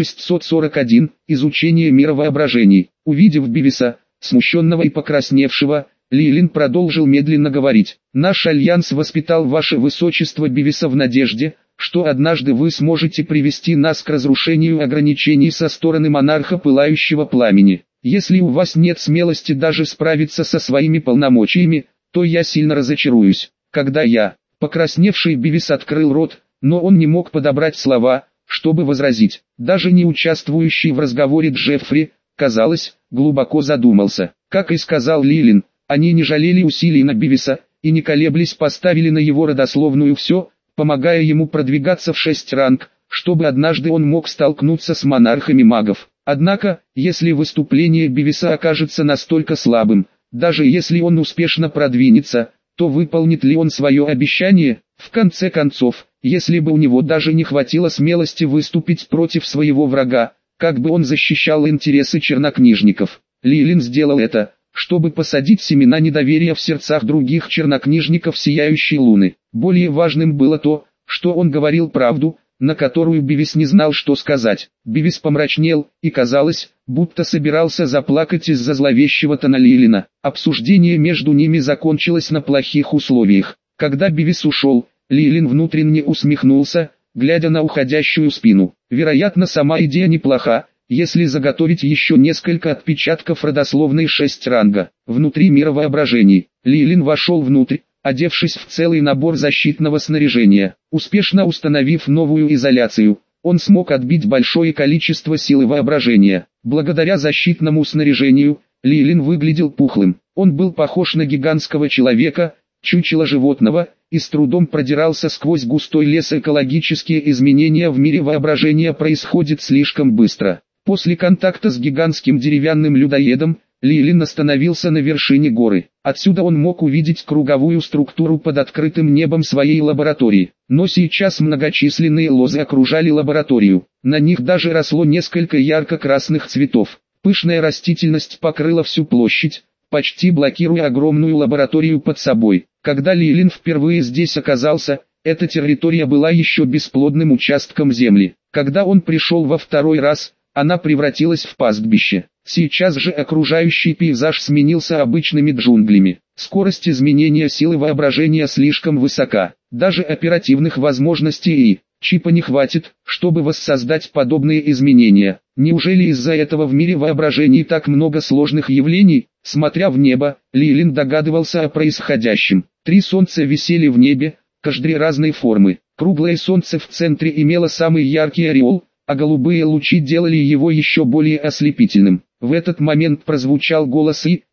641. Изучение мира воображений. Увидев Бивиса, смущенного и покрасневшего, Лилин продолжил медленно говорить. «Наш Альянс воспитал ваше высочество Бивиса в надежде, что однажды вы сможете привести нас к разрушению ограничений со стороны монарха Пылающего Пламени. Если у вас нет смелости даже справиться со своими полномочиями, то я сильно разочаруюсь». Когда покрасневший Бивис открыл рот, но он не мог подобрать слова, чтобы возразить. Даже не участвующий в разговоре Джеффри, казалось, глубоко задумался. Как и сказал Лилин, они не жалели усилий на Бивиса, и не колеблясь поставили на его родословную все, помогая ему продвигаться в 6 ранг, чтобы однажды он мог столкнуться с монархами магов. Однако, если выступление Бивиса окажется настолько слабым, даже если он успешно продвинется, то выполнит ли он свое обещание? В конце концов, если бы у него даже не хватило смелости выступить против своего врага, как бы он защищал интересы чернокнижников? Лилин сделал это, чтобы посадить семена недоверия в сердцах других чернокнижников Сияющей Луны. Более важным было то, что он говорил правду, на которую Бивис не знал, что сказать. Бивис помрачнел, и казалось, будто собирался заплакать из-за зловещего тона Лилина. Обсуждение между ними закончилось на плохих условиях. Когда Бивис ушел, Лилин внутренне усмехнулся, глядя на уходящую спину. Вероятно, сама идея неплоха, если заготовить еще несколько отпечатков родословной 6 ранга. Внутри мира воображений, Лилин вошел внутрь, одевшись в целый набор защитного снаряжения. Успешно установив новую изоляцию, он смог отбить большое количество силы воображения. Благодаря защитному снаряжению, Лилин выглядел пухлым. Он был похож на гигантского человека, чучело животного, и с трудом продирался сквозь густой лес. Экологические изменения в мире воображения происходят слишком быстро. После контакта с гигантским деревянным людоедом, Лилин остановился на вершине горы. Отсюда он мог увидеть круговую структуру под открытым небом своей лаборатории. Но сейчас многочисленные лозы окружали лабораторию. На них даже росло несколько ярко-красных цветов. Пышная растительность покрыла всю площадь, почти блокируя огромную лабораторию под собой. Когда Лилин впервые здесь оказался, эта территория была еще бесплодным участком земли. Когда он пришел во второй раз, она превратилась в пастбище. Сейчас же окружающий пейзаж сменился обычными джунглями. Скорость изменения силы воображения слишком высока. Даже оперативных возможностей и чипа не хватит, чтобы воссоздать подобные изменения. Неужели из-за этого в мире воображений так много сложных явлений? Смотря в небо, Лилин догадывался о происходящем. 3 солнца висели в небе, каждой разной формы. Круглое солнце в центре имело самый яркий ореол, а голубые лучи делали его еще более ослепительным. В этот момент прозвучал голос и,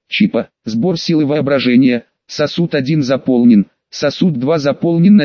Чипа. Сбор силы воображения. Сосуд 1 заполнен. Сосуд 2 заполнен на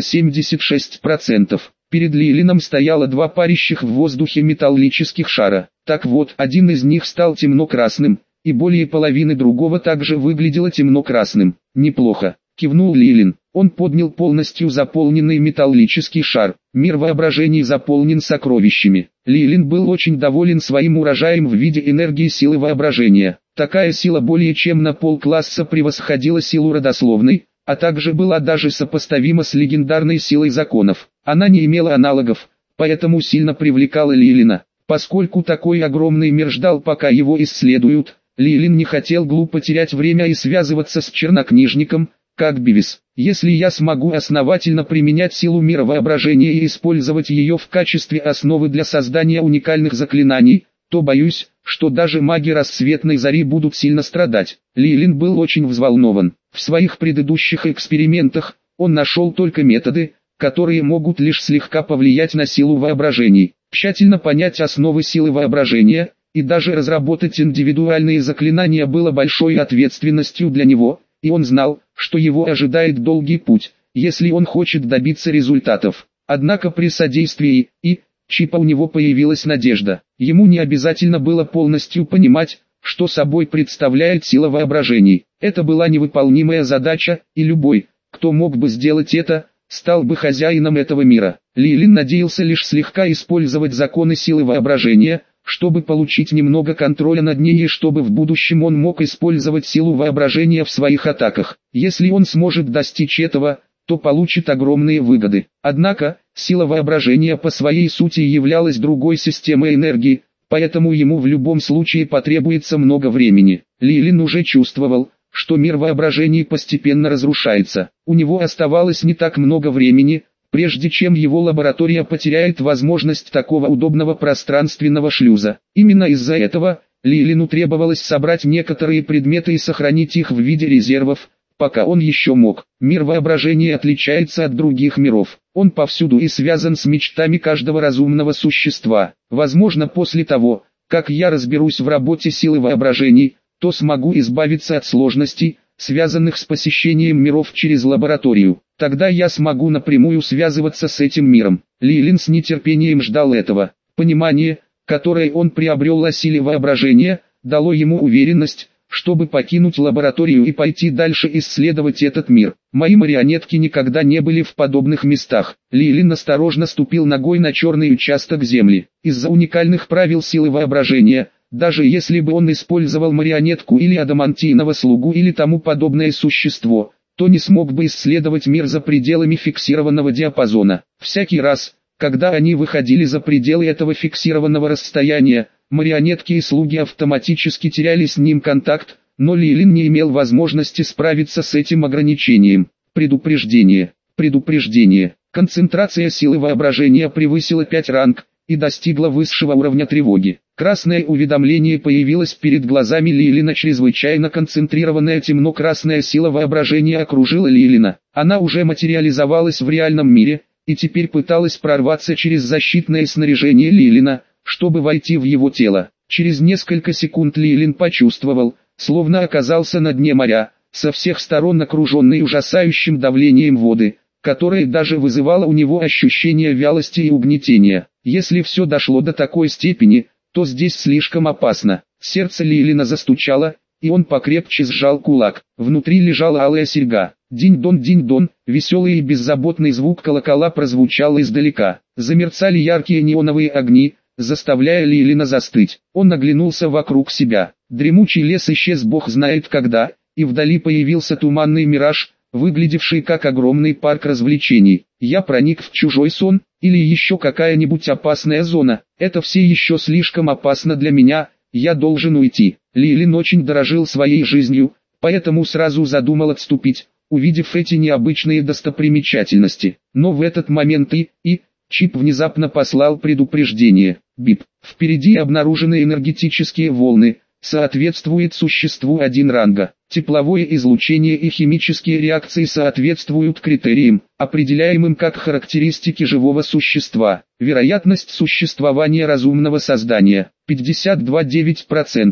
76%. Перед Лилином стояло два парящих в воздухе металлических шара. Так вот, один из них стал темно-красным, и более половины другого также выглядело темно-красным. «Неплохо», — кивнул Лилин. Он поднял полностью заполненный металлический шар. Мир воображений заполнен сокровищами. Лилин был очень доволен своим урожаем в виде энергии силы воображения. Такая сила более чем на полкласса превосходила силу родословной, а также была даже сопоставима с легендарной силой законов. Она не имела аналогов, поэтому сильно привлекала Лилина. Поскольку такой огромный мир ждал, пока его исследуют, Лилин не хотел глупо терять время и связываться с чернокнижником, как Бивис. Если я смогу основательно применять силу мира воображения и использовать ее в качестве основы для создания уникальных заклинаний, то боюсь, что даже маги рассветной зари будут сильно страдать. Лилин был очень взволнован. В своих предыдущих экспериментах он нашел только методы, которые могут лишь слегка повлиять на силу воображений. Тщательно понять основы силы воображения и даже разработать индивидуальные заклинания было большой ответственностью для него, и он знал, что его ожидает долгий путь, если он хочет добиться результатов. Однако при содействии Чипа у него появилась надежда. Ему не обязательно было полностью понимать, что собой представляет сила воображений. Это была невыполнимая задача, и любой, кто мог бы сделать это, стал бы хозяином этого мира. Лилин надеялся лишь слегка использовать законы силы воображения, чтобы получить немного контроля над ней и чтобы в будущем он мог использовать силу воображения в своих атаках. Если он сможет достичь этого, то получит огромные выгоды. Однако, сила воображения по своей сути являлась другой системой энергии, поэтому ему в любом случае потребуется много времени. Лилин уже чувствовал, что мир воображений постепенно разрушается. У него оставалось не так много времени, прежде чем его лаборатория потеряет возможность такого удобного пространственного шлюза. Именно из-за этого, Лилину требовалось собрать некоторые предметы и сохранить их в виде резервов, пока он еще мог. Мир воображения отличается от других миров. Он повсюду и связан с мечтами каждого разумного существа. Возможно, после того, как я разберусь в работе силы воображений, то смогу избавиться от сложностей, связанных с посещением миров через лабораторию. Тогда я смогу напрямую связываться с этим миром. Лилин с нетерпением ждал этого. Понимание, которое он приобрел о силе воображения, дало ему уверенность, чтобы покинуть лабораторию и пойти дальше исследовать этот мир. Мои марионетки никогда не были в подобных местах. Лилин осторожно ступил ногой на черный участок земли. Из-за уникальных правил силы воображения, даже если бы он использовал марионетку или адамантийного слугу или тому подобное существо, то не смог бы исследовать мир за пределами фиксированного диапазона. Всякий раз, когда они выходили за пределы этого фиксированного расстояния, марионетки и слуги автоматически теряли с ним контакт, но Лилин не имел возможности справиться с этим ограничением. Предупреждение. Предупреждение. Концентрация силы воображения превысила 5 ранг и достигла высшего уровня тревоги. Красное уведомление появилось перед глазами Лилина. Чрезвычайно концентрированная темно-красная сила воображения окружила Лилина. Она уже материализовалась в реальном мире, и теперь пыталась прорваться через защитное снаряжение Лилина, чтобы войти в его тело. Через несколько секунд Лилин почувствовал, словно оказался на дне моря, со всех сторон окруженный ужасающим давлением воды, которое даже вызывало у него ощущение вялости и угнетения. Если все дошло до такой степени, то здесь слишком опасно. Сердце Лилина застучало, и он покрепче сжал кулак. Внутри лежала алая серьга. Динь-дон, веселый и беззаботный звук колокола прозвучал издалека. Замерцали яркие неоновые огни, заставляя Лилина застыть. Он оглянулся вокруг себя. Дремучий лес исчез бог знает когда, и вдали появился туманный мираж, выглядевший как огромный парк развлечений. Я проник в чужой сон, или еще какая-нибудь опасная зона. Это все еще слишком опасно для меня, я должен уйти. Лилин очень дорожил своей жизнью, поэтому сразу задумал отступить, увидев эти необычные достопримечательности. Но в этот момент Чип внезапно послал предупреждение. Бип. Впереди обнаружены энергетические волны, соответствует существу 1 ранга. Тепловое излучение и химические реакции соответствуют критериям, определяемым как характеристики живого существа. Вероятность существования разумного создания 52,9%.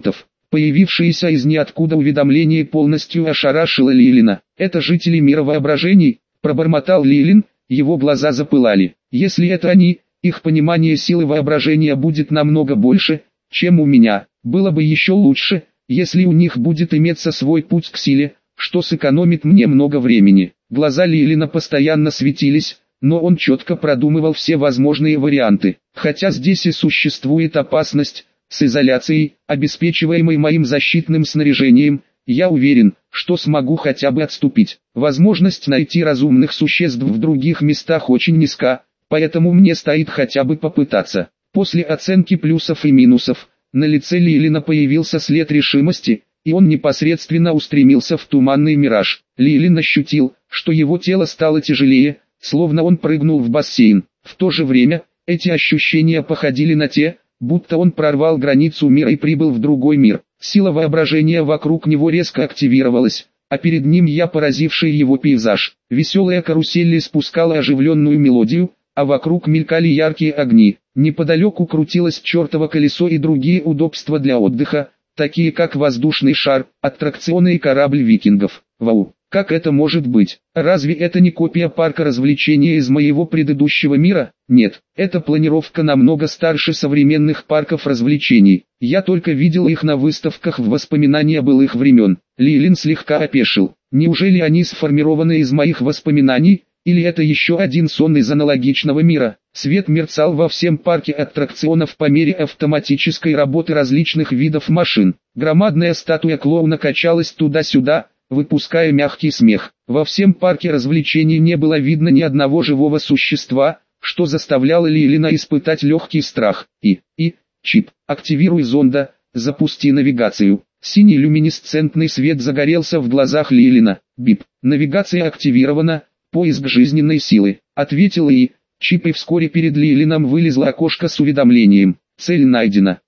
Появившееся из ниоткуда уведомление полностью ошарашило Лилина. «Это жители мира воображений», – пробормотал Лилин, его глаза запылали. «Если это они, их понимание силы воображения будет намного больше, чем у меня. Было бы еще лучше, если у них будет иметься свой путь к силе, что сэкономит мне много времени». Глаза Лилина постоянно светились, но он четко продумывал все возможные варианты. «Хотя здесь и существует опасность, с изоляцией, обеспечиваемой моим защитным снаряжением, я уверен, что смогу хотя бы отступить. Возможность найти разумных существ в других местах очень низка, поэтому мне стоит хотя бы попытаться». После оценки плюсов и минусов, на лице Лилина появился след решимости, и он непосредственно устремился в туманный мираж. Лилин ощутил, что его тело стало тяжелее, словно он прыгнул в бассейн. В то же время, эти ощущения походили на те, будто он прорвал границу мира и прибыл в другой мир. Сила воображения вокруг него резко активировалась, а перед ним я поразивший его пейзаж. Веселая карусель испускала оживленную мелодию, а вокруг мелькали яркие огни. Неподалеку крутилось чертово колесо и другие удобства для отдыха, такие как воздушный шар, аттракционы и корабль викингов. Вау! Как это может быть? Разве это не копия парка развлечений из моего предыдущего мира? Нет, эта планировка намного старше современных парков развлечений. Я только видел их на выставках в воспоминания былых времен. Лилин слегка опешил. Неужели они сформированы из моих воспоминаний, или это еще один сон из аналогичного мира? Свет мерцал во всем парке аттракционов по мере автоматической работы различных видов машин. Громадная статуя клоуна качалась туда-сюда, выпуская мягкий смех. Во всем парке развлечений не было видно ни одного живого существа, что заставляло Лилина испытать легкий страх. Чип, активируй зонда, запусти навигацию. Синий люминесцентный свет загорелся в глазах Лилина. Бип, навигация активирована, поиск жизненной силы. Ответил Чип, и вскоре перед Лилином вылезло окошко с уведомлением. Цель найдена.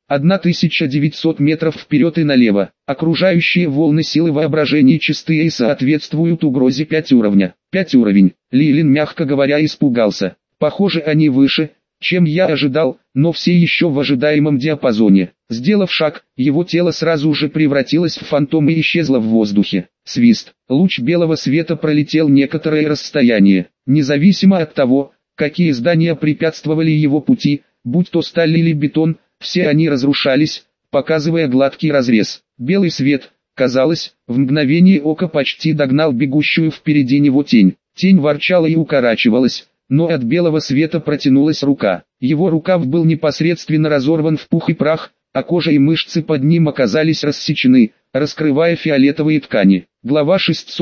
1900 метров вперед и налево. Окружающие волны силы воображения чистые и соответствуют угрозе 5 уровня. 5 уровень. Лилин, мягко говоря, испугался. Похоже, они выше, чем я ожидал, но все еще в ожидаемом диапазоне. Сделав шаг, его тело сразу же превратилось в фантом и исчезло в воздухе. Свист. Луч белого света пролетел некоторое расстояние. Независимо от того, какие здания препятствовали его пути, будь то сталь или бетон, все они разрушались, показывая гладкий разрез. Белый свет, казалось, в мгновение ока почти догнал бегущую впереди него тень. Тень ворчала и укорачивалась, но от белого света протянулась рука. Его рукав был непосредственно разорван в пух и прах, а кожа и мышцы под ним оказались рассечены, раскрывая фиолетовые ткани. Глава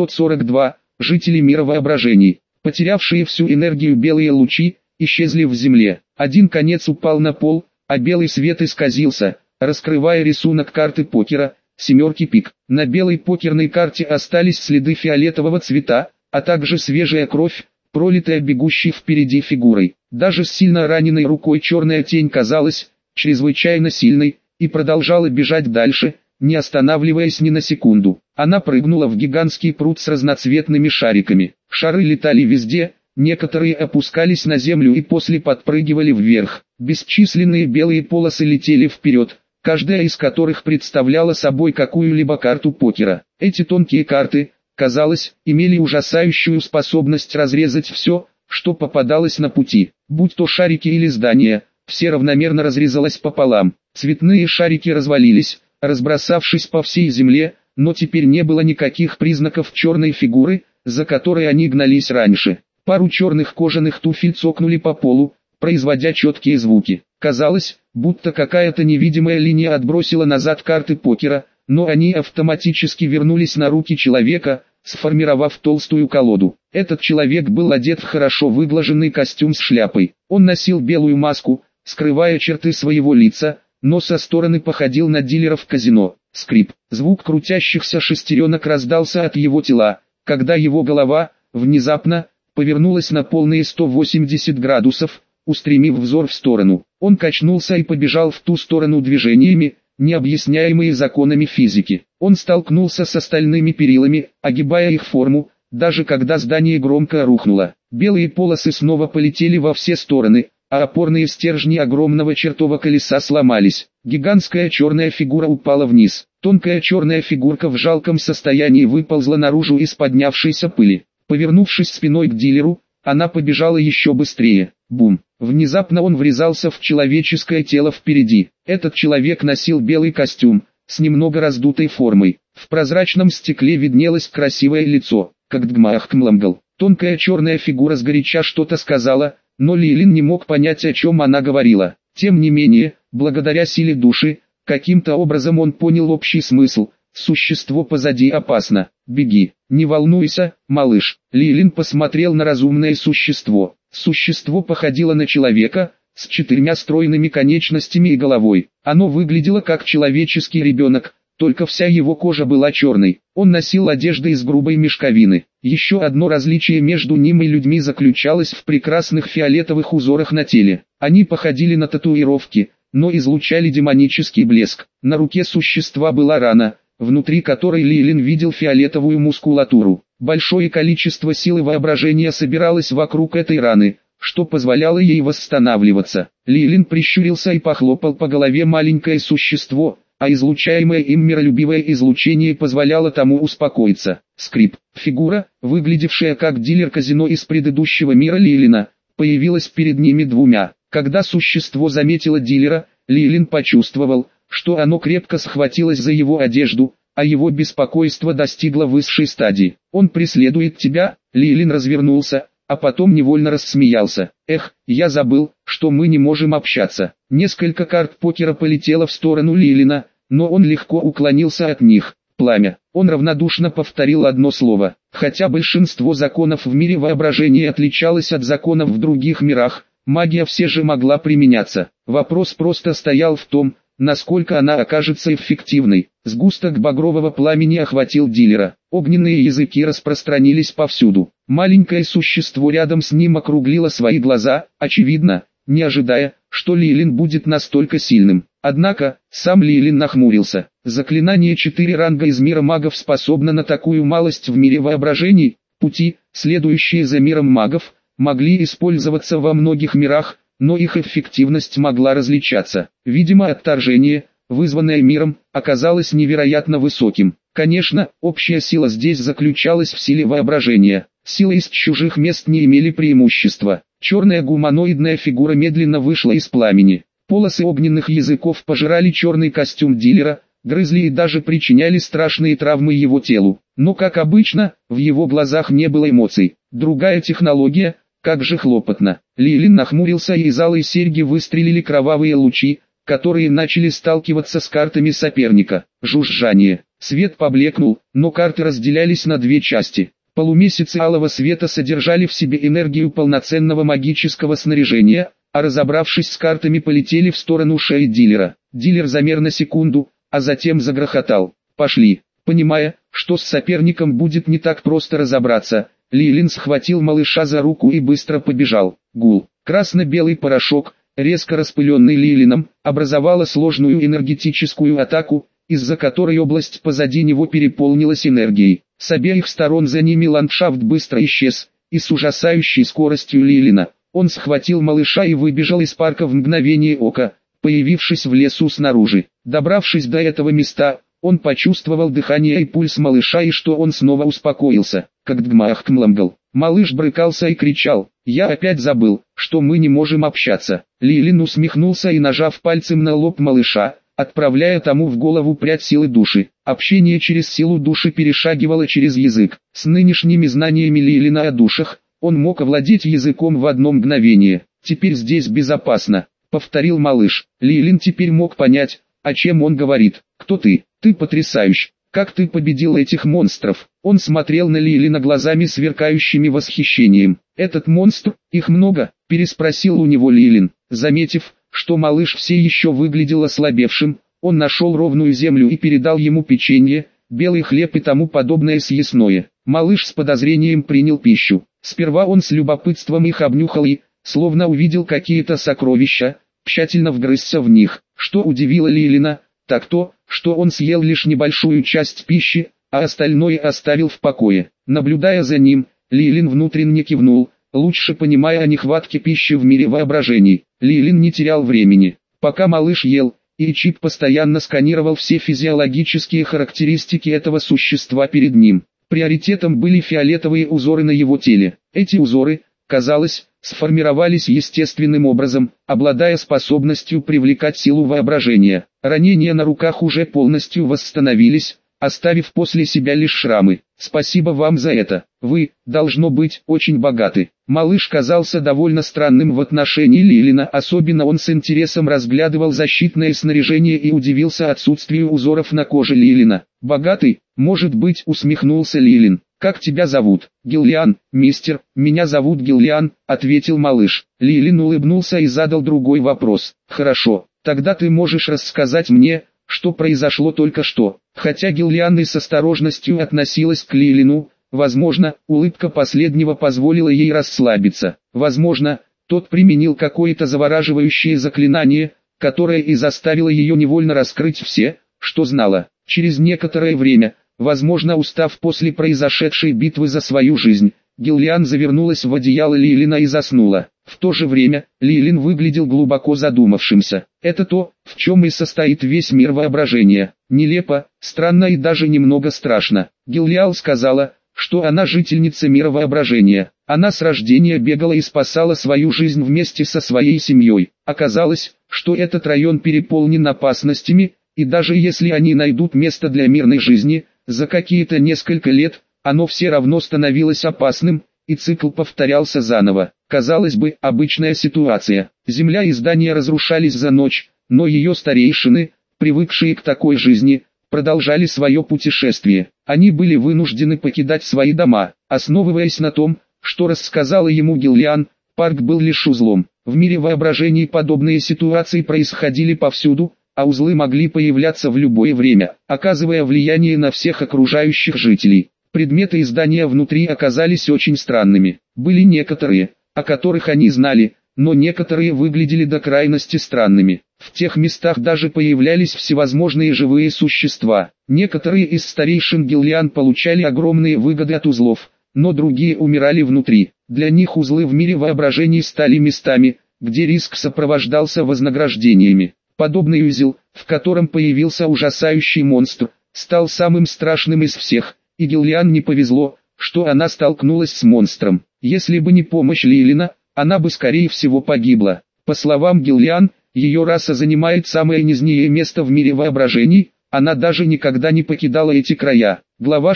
642. Жители мира воображений. Потерявшие всю энергию белые лучи, исчезли в земле. Один конец упал на пол, а белый свет исказился, раскрывая рисунок карты покера, семерки пик. На белой покерной карте остались следы фиолетового цвета, а также свежая кровь, пролитая бегущей впереди фигурой. Даже с сильно раненой рукой черная тень казалась чрезвычайно сильной, и продолжала бежать дальше, не останавливаясь ни на секунду. Она прыгнула в гигантский пруд с разноцветными шариками. Шары летали везде, некоторые опускались на землю и после подпрыгивали вверх. Бесчисленные белые полосы летели вперед, каждая из которых представляла собой какую-либо карту покера. Эти тонкие карты, казалось, имели ужасающую способность разрезать все, что попадалось на пути. Будь то шарики или здания, все равномерно разрезалось пополам. Цветные шарики развалились, разбросавшись по всей земле, но теперь не было никаких признаков черной фигуры, за которой они гнались раньше. Пару черных кожаных туфель цокнули по полу, производя четкие звуки. Казалось, будто какая-то невидимая линия отбросила назад карты покера, но они автоматически вернулись на руки человека, сформировав толстую колоду. Этот человек был одет в хорошо выглаженный костюм с шляпой. Он носил белую маску, скрывая черты своего лица, но со стороны походил на дилера в казино. Скрип. Звук крутящихся шестеренок раздался от его тела, когда его голова, внезапно, повернулась на полные 180 градусов, устремив взор в сторону. Он качнулся и побежал в ту сторону движениями, необъясняемые законами физики. Он столкнулся с остальными перилами, огибая их форму, даже когда здание громко рухнуло. Белые полосы снова полетели во все стороны, а опорные стержни огромного чертова колеса сломались. Гигантская черная фигура упала вниз. Тонкая черная фигурка в жалком состоянии выползла наружу из поднявшейся пыли. Повернувшись спиной к дилеру, она побежала еще быстрее. Бум! Внезапно он врезался в человеческое тело впереди. Этот человек носил белый костюм, с немного раздутой формой. В прозрачном стекле виднелось красивое лицо, как Дгмаахкмламгал. Тонкая черная фигура сгоряча что-то сказала, но Лилин не мог понять, о чем она говорила. Тем не менее, благодаря силе души, каким-то образом он понял общий смысл. Существо позади опасно. Беги. Не волнуйся, малыш. Лилин посмотрел на разумное существо. Существо походило на человека, с 4 стройными конечностями и головой. Оно выглядело как человеческий ребенок, только вся его кожа была черной. Он носил одежды из грубой мешковины. Еще одно различие между ним и людьми заключалось в прекрасных фиолетовых узорах на теле. Они походили на татуировки, но излучали демонический блеск. На руке существа была рана, внутри которой Лилин видел фиолетовую мускулатуру. Большое количество силы воображения собиралось вокруг этой раны, что позволяло ей восстанавливаться. Лилин прищурился и похлопал по голове маленькое существо, а излучаемое им миролюбивое излучение позволяло тому успокоиться. Скрип. Фигура, выглядевшая как дилер казино из предыдущего мира Лилина, появилась перед ними двумя. Когда существо заметило дилера, Лилин почувствовал, что оно крепко схватилось за его одежду, а его беспокойство достигло высшей стадии. «Он преследует тебя?» Лилин развернулся, а потом невольно рассмеялся. «Эх, я забыл, что мы не можем общаться». Несколько карт покера полетело в сторону Лилина, но он легко уклонился от них. Пламя. Он равнодушно повторил одно слово. Хотя большинство законов в мире воображения отличалось от законов в других мирах, магия все же могла применяться. Вопрос просто стоял в том, насколько она окажется эффективной. Сгусток багрового пламени охватил дилера. Огненные языки распространились повсюду. Маленькое существо рядом с ним округлило свои глаза, очевидно, не ожидая, что Лилин будет настолько сильным. Однако, сам Лилин нахмурился. Заклинание 4 ранга из мира магов способно на такую малость в мире воображений. Пути, следующие за миром магов, могли использоваться во многих мирах, но их эффективность могла различаться. Видимо, отторжение, вызванное миром, оказалось невероятно высоким. Конечно, общая сила здесь заключалась в силе воображения. Силы из чужих мест не имели преимущества. Черная гуманоидная фигура медленно вышла из пламени. Полосы огненных языков пожирали черный костюм дилера, грызли и даже причиняли страшные травмы его телу. Но, как обычно, в его глазах не было эмоций. Другая технология, как же хлопотно. Лилин нахмурился, и из алой серьги выстрелили кровавые лучи, которые начали сталкиваться с картами соперника. Жужжание. Свет поблекнул, но карты разделялись на две части. Полумесяцы алого света содержали в себе энергию полноценного магического снаряжения, а разобравшись с картами, полетели в сторону шеи дилера. Дилер замер на секунду, а затем загрохотал. «Пошли!» Понимая, что с соперником будет не так просто разобраться, Лилин схватил малыша за руку и быстро побежал. Гул. Красно-белый порошок, резко распыленный Лилином, образовала сложную энергетическую атаку, из-за которой область позади него переполнилась энергией. С обеих сторон за ними ландшафт быстро исчез, и с ужасающей скоростью Лилина, он схватил малыша и выбежал из парка в мгновение ока, появившись в лесу снаружи. Добравшись до этого места, он почувствовал дыхание и пульс малыша, и что он снова успокоился, как Дгмаахкмламгал. Малыш брыкался и кричал: «Я опять забыл, что мы не можем общаться». Лилин усмехнулся и, нажав пальцем на лоб малыша, отправляя тому в голову прядь силы души. Общение через силу души перешагивало через язык. С нынешними знаниями Лилина о душах, он мог овладеть языком в одно мгновение. «Теперь здесь безопасно», — повторил малыш. Лилин теперь мог понять, о чем он говорит. «Кто ты? Ты потрясающий. Как ты победил этих монстров?» Он смотрел на Лилина глазами, сверкающими восхищением. «Этот монстр, их много?» — переспросил у него Лилин. Заметив, что малыш все еще выглядел ослабевшим, он нашел ровную землю и передал ему печенье, белый хлеб и тому подобное съестное. Малыш с подозрением принял пищу. Сперва он с любопытством их обнюхал и, словно увидел какие-то сокровища, тщательно вгрызся в них. Что удивило Лилина, так то, что он съел лишь небольшую часть пищи, а остальное оставил в покое. Наблюдая за ним, Лилин внутренне кивнул. лучше понимая о нехватке пищи в мире воображений. Лилин не терял времени. Пока малыш ел, и чип постоянно сканировал все физиологические характеристики этого существа перед ним. Приоритетом были фиолетовые узоры на его теле. Эти узоры, казалось, сформировались естественным образом, обладая способностью привлекать силу воображения. Ранения на руках уже полностью восстановились, оставив после себя лишь шрамы. Спасибо вам за это. Вы, должно быть, очень богаты. Малыш казался довольно странным в отношении Лилина, особенно он с интересом разглядывал защитное снаряжение и удивился отсутствию узоров на коже Лилина. Богатый, может быть, усмехнулся Лилин. Как тебя зовут? Гиллиан, мистер, меня зовут Гиллиан, ответил малыш. Лилин улыбнулся и задал другой вопрос. Хорошо, тогда ты можешь рассказать мне, что произошло только что. Хотя Гиллиан и с осторожностью относилась к Лилину, возможно, улыбка последнего позволила ей расслабиться. Возможно, тот применил какое-то завораживающее заклинание, которое и заставило ее невольно раскрыть все, что знала. Через некоторое время, возможно, устав после произошедшей битвы за свою жизнь, Гиллиан завернулась в одеяло Лилина и заснула. В то же время, Лилин выглядел глубоко задумавшимся. Это то, в чем и состоит весь мир воображения. Нелепо, странно и даже немного страшно. Гиллиан сказала, что она жительница мира воображения. Она с рождения бегала и спасала свою жизнь вместе со своей семьей. Оказалось, что этот район переполнен опасностями, и даже если они найдут место для мирной жизни, за какие-то несколько лет, оно все равно становилось опасным, и цикл повторялся заново. Казалось бы, обычная ситуация. Земля и здания разрушались за ночь, но ее старейшины, привыкшие к такой жизни, продолжали свое путешествие. Они были вынуждены покидать свои дома, основываясь на том, что рассказала ему Гиллиан. Парк был лишь узлом. В мире воображений подобные ситуации происходили повсюду, а узлы могли появляться в любое время, оказывая влияние на всех окружающих жителей. Предметы и здания внутри оказались очень странными. Были некоторые, о которых они знали, но некоторые выглядели до крайности странными. В тех местах даже появлялись всевозможные живые существа. Некоторые из старейшин Гиллиан получали огромные выгоды от узлов, но другие умирали внутри. Для них узлы в мире воображений стали местами, где риск сопровождался вознаграждениями. Подобный узел, в котором появился ужасающий монстр, стал самым страшным из всех, и Гиллиан не повезло, что она столкнулась с монстром. Если бы не помощь Лилина, она бы скорее всего погибла. По словам Гиллиан, ее раса занимает самое нижнее место в мире воображений, она даже никогда не покидала эти края. Глава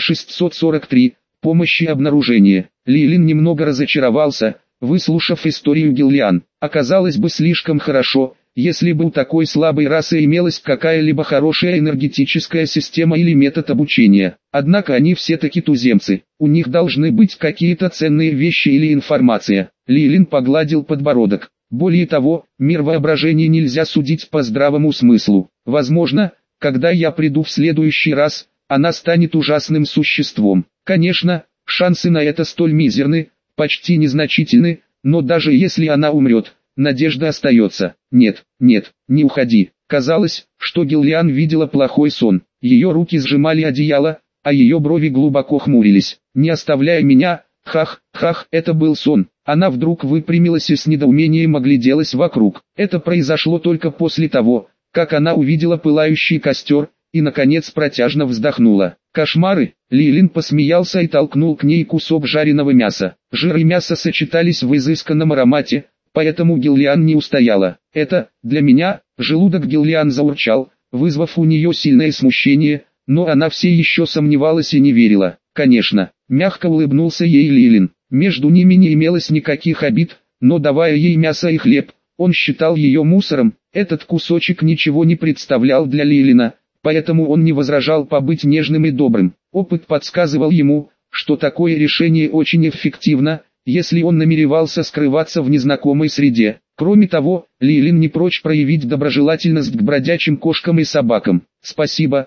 643. Помощь и обнаружение. Лилин немного разочаровался, выслушав историю Гиллиан. Оказалось бы слишком хорошо, если бы у такой слабой расы имелась какая-либо хорошая энергетическая система или метод обучения. Однако они все-таки туземцы, у них должны быть какие-то ценные вещи или информация. Лилин погладил подбородок. Более того, мир воображения нельзя судить по здравому смыслу. Возможно, когда я приду в следующий раз, она станет ужасным существом. Конечно, шансы на это столь мизерны, почти незначительны, но даже если она умрет, надежда остается. Нет, не уходи. Казалось, что Гиллиан видела плохой сон. Ее руки сжимали одеяло, а ее брови глубоко хмурились. Не оставляй меня, хах, это был сон. Она вдруг выпрямилась и с недоумением огляделась вокруг. Это произошло только после того, как она увидела пылающий костер, и наконец протяжно вздохнула. Кошмары. Лилин посмеялся и толкнул к ней кусок жареного мяса. Жир и мясо сочетались в изысканном аромате, поэтому Гиллиан не устояла. Это, для меня, желудок Гиллиан заурчал, вызвав у нее сильное смущение, но она все еще сомневалась и не верила. Конечно, мягко улыбнулся ей Лилин. Между ними не имелось никаких обид, но давая ей мясо и хлеб, он считал ее мусором. Этот кусочек ничего не представлял для Лилина, поэтому он не возражал побыть нежным и добрым. Опыт подсказывал ему, что такое решение очень эффективно, если он намеревался скрываться в незнакомой среде. Кроме того, Лилин не прочь проявить доброжелательность к бродячим кошкам и собакам. «Спасибо»,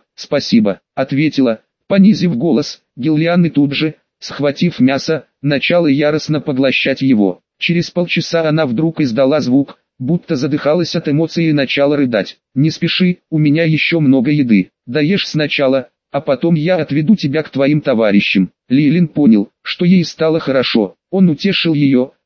— ответила, понизив голос, Гиллиан и тут же, схватив мясо, начала яростно поглощать его. Через полчаса она вдруг издала звук, будто задыхалась от эмоций и начала рыдать. «Не спеши, у меня еще много еды. Доешь сначала, а потом я отведу тебя к твоим товарищам». Лилин понял, что ей стало хорошо. Он утешил ее,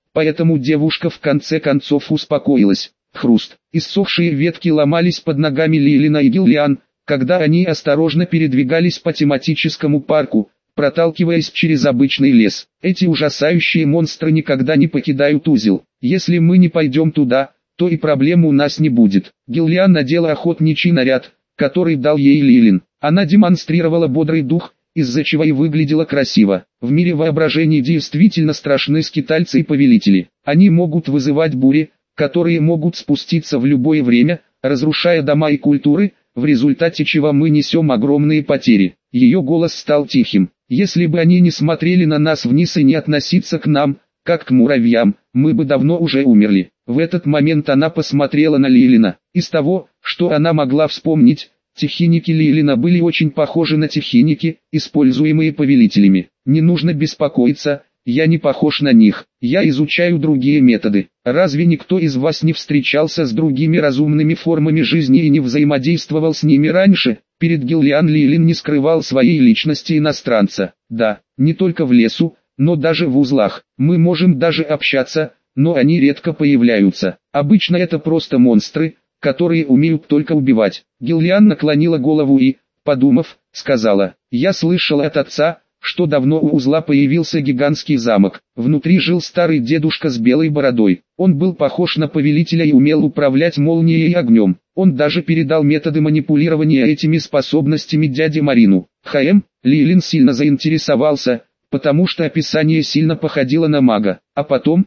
поэтому девушка в конце концов успокоилась. Хруст. Иссохшие ветки ломались под ногами Лилина и Гиллиан, когда они осторожно передвигались по тематическому парку, проталкиваясь через обычный лес. Эти ужасающие монстры никогда не покидают узел. Если мы не пойдем туда, то и проблем у нас не будет. Гиллиан надела охотничий наряд, который дал ей Лилин. Она демонстрировала бодрый дух, из-за чего и выглядела красиво. В мире воображений действительно страшны скитальцы и повелители. Они могут вызывать бури, которые могут спуститься в любое время, разрушая дома и культуры, в результате чего мы несем огромные потери. Ее голос стал тихим. Если бы они не смотрели на нас вниз и не относиться к нам, как к муравьям, мы бы давно уже умерли. В этот момент она посмотрела на Лилина. Из того, что она могла вспомнить, техиники Лилина были очень похожи на техиники, используемые повелителями. Не нужно беспокоиться, я не похож на них, я изучаю другие методы. Разве никто из вас не встречался с другими разумными формами жизни и не взаимодействовал с ними раньше? Перед Гиллиан Лилин не скрывал своей личности иностранца. Да, не только в лесу, но даже в узлах. Мы можем даже общаться, но они редко появляются. Обычно это просто монстры, которые умеют только убивать. Гиллиан наклонила голову и, подумав, сказала: «Я слышала от отца, что давно у узла появился гигантский замок. Внутри жил старый дедушка с белой бородой. Он был похож на повелителя и умел управлять молнией и огнем. Он даже передал методы манипулирования этими способностями дяде Марину». Лилин сильно заинтересовался, потому что описание сильно походило на мага. А потом,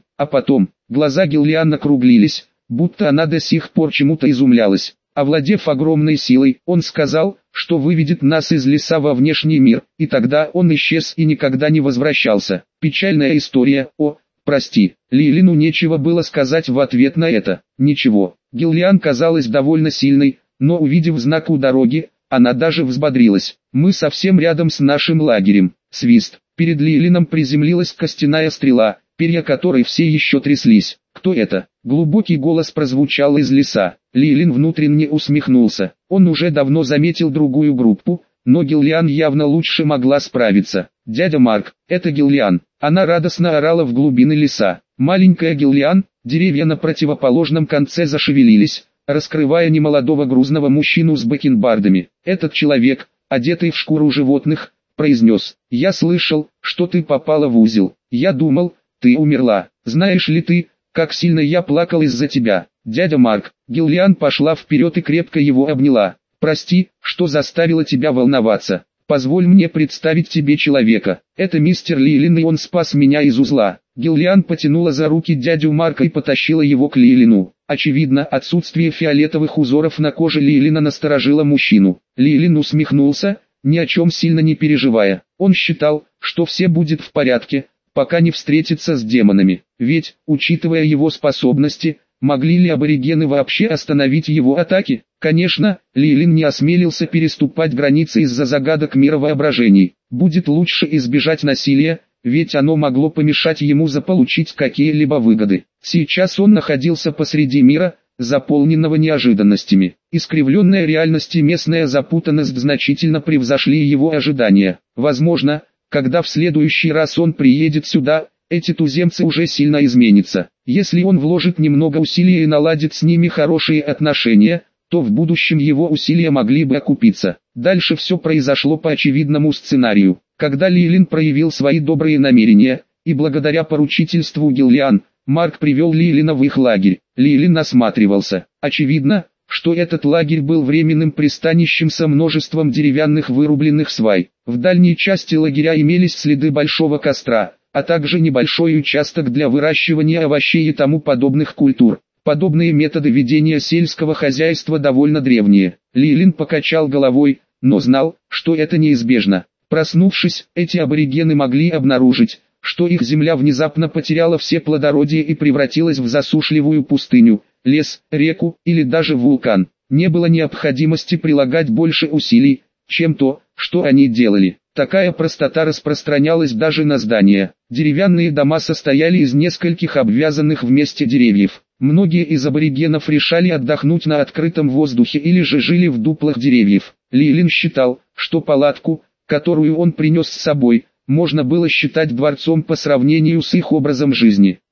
глаза Гиллиан округлились, будто она до сих пор чему-то изумлялась. Овладев огромной силой, он сказал, что выведет нас из леса во внешний мир, и тогда он исчез и никогда не возвращался. Печальная история. Прости. Лилину нечего было сказать в ответ на это. Ничего. Гиллиан казалась довольно сильной, но увидев знак у дороги, она даже взбодрилась. Мы совсем рядом с нашим лагерем. Свист. Перед Лилином приземлилась костяная стрела, перья которой все еще тряслись. «Кто это?» Глубокий голос прозвучал из леса. Лилин внутренне усмехнулся. Он уже давно заметил другую группу, но Гиллиан явно лучше могла справиться. «Дядя Марк, это Гиллиан». Она радостно орала в глубины леса. Маленькая Гиллиан, деревья на противоположном конце зашевелились, раскрывая немолодого грузного мужчину с бакенбардами. «Этот человек, одетый в шкуру животных, произнес: «Я слышал, что ты попала в узел. Я думал, ты умерла. Знаешь ли ты, как сильно я плакал из-за тебя, дядя Марк». Гиллиан пошла вперед и крепко его обняла. «Прости, что заставила тебя волноваться. Позволь мне представить тебе человека. Это мистер Лилин, и он спас меня из узла». Гиллиан потянула за руки дядю Марка и потащила его к Лилину. Очевидно, отсутствие фиолетовых узоров на коже Лилина насторожило мужчину. Лилин усмехнулся, ни о чем сильно не переживая. Он считал, что все будет в порядке, пока не встретится с демонами. Ведь, учитывая его способности, могли ли аборигены вообще остановить его атаки? Конечно, Лилин не осмелился переступать границы из-за загадок мира воображений. Будет лучше избежать насилия, ведь оно могло помешать ему заполучить какие-либо выгоды. Сейчас он находился посреди мира, заполненного неожиданностями. Искривленная реальность и местная запутанность значительно превзошли его ожидания. Возможно, когда в следующий раз он приедет сюда, эти туземцы уже сильно изменятся. Если он вложит немного усилий и наладит с ними хорошие отношения, то в будущем его усилия могли бы окупиться. Дальше все произошло по очевидному сценарию. Когда Лилин проявил свои добрые намерения, и благодаря поручительству Гиллиан, Марк привел Лилина в их лагерь. Лилин осматривался. Очевидно, что этот лагерь был временным пристанищем со множеством деревянных вырубленных свай. В дальней части лагеря имелись следы большого костра, а также небольшой участок для выращивания овощей и тому подобных культур. Подобные методы ведения сельского хозяйства довольно древние. Лилин покачал головой, но знал, что это неизбежно. Проснувшись, эти аборигены могли обнаружить, что их земля внезапно потеряла все плодородие и превратилась в засушливую пустыню, лес, реку или даже вулкан. Не было необходимости прилагать больше усилий, чем то, что они делали. Такая простота распространялась даже на здания. Деревянные дома состояли из нескольких обвязанных вместе деревьев. Многие из аборигенов решали отдохнуть на открытом воздухе или же жили в дуплах деревьев. Лилин считал, что палатку, которую он принес с собой, можно было считать дворцом по сравнению с их образом жизни.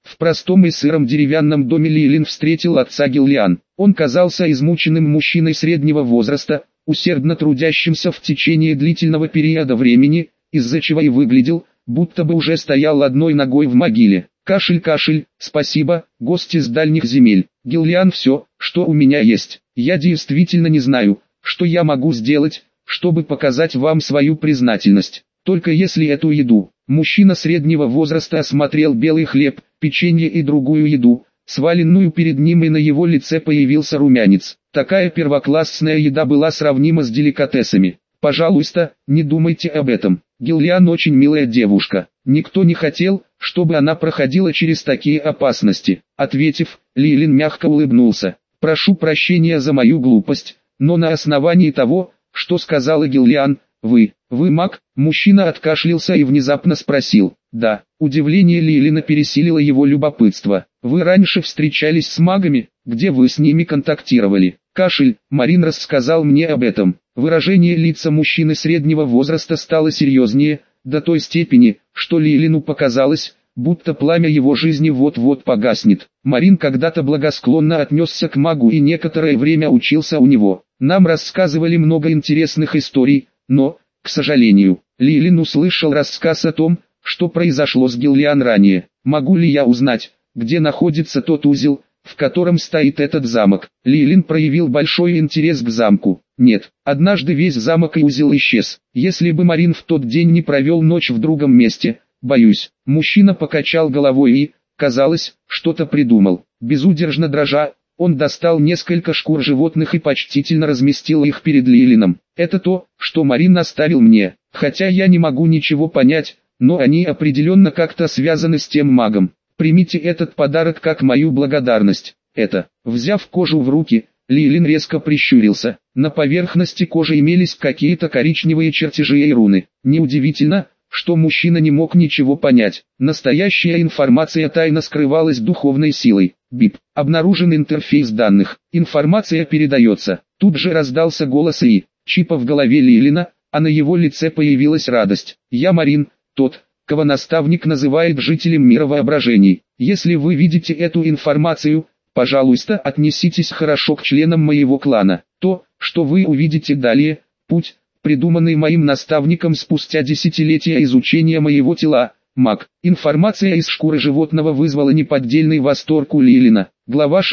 В простом и сыром деревянном доме Лилин встретил отца Гиллиан. Он казался измученным мужчиной среднего возраста, усердно трудящимся в течение длительного периода времени, из-за чего и выглядел, будто бы уже стоял одной ногой в могиле. Кашель, спасибо, гости с дальних земель. Гиллиан, все, что у меня есть. Я действительно не знаю, что я могу сделать, чтобы показать вам свою признательность. Только если эту еду. Мужчина среднего возраста осмотрел белый хлеб, печенье и другую еду, сваленную перед ним, и на его лице появился румянец. Такая первоклассная еда была сравнима с деликатесами. Пожалуйста, не думайте об этом. Гиллиан очень милая девушка. Никто не хотел, чтобы она проходила через такие опасности. Ответив, Лилин мягко улыбнулся. Прошу прощения за мою глупость, но на основании того, что сказала Гиллиан, вы маг? Мужчина откашлялся и внезапно спросил. Да, удивление Лилина пересилило его любопытство. Вы раньше встречались с магами? Где вы с ними контактировали? Кашель, Марин рассказал мне об этом. Выражение лица мужчины среднего возраста стало серьезнее, до той степени, что Лилину показалось, будто пламя его жизни вот-вот погаснет. Марин когда-то благосклонно отнесся к магу и некоторое время учился у него. Нам рассказывали много интересных историй, но, к сожалению, Лилин услышал рассказ о том, что произошло с Гиллиан ранее. Могу ли я узнать, где находится тот узел, в котором стоит этот замок? Лилин проявил большой интерес к замку. Нет, однажды весь замок и узел исчез. Если бы Марин в тот день не провел ночь в другом месте, боюсь. Мужчина покачал головой и, казалось, что-то придумал. Безудержно дрожа, он достал несколько шкур животных и почтительно разместил их перед Лилином. Это то, что Марин оставил мне, хотя я не могу ничего понять, но они определенно как-то связаны с тем магом. Примите этот подарок как мою благодарность. Взяв кожу в руки, Лилин резко прищурился. На поверхности кожи имелись какие-то коричневые чертежи и руны. Неудивительно, что мужчина не мог ничего понять. Настоящая информация тайно скрывалась духовной силой. БИП. Обнаружен интерфейс данных. Информация передается. Тут же раздался голос и чипа в голове Лилина, а на его лице появилась радость. Я Марин, тот, кого наставник называет жителем мира воображений. Если вы видите эту информацию, пожалуйста, отнеситесь хорошо к членам моего клана. То, что вы увидите далее, путь, придуманный моим наставником спустя десятилетия изучения моего тела, маг. Информация из шкуры животного вызвала неподдельный восторг у Лилина. Глава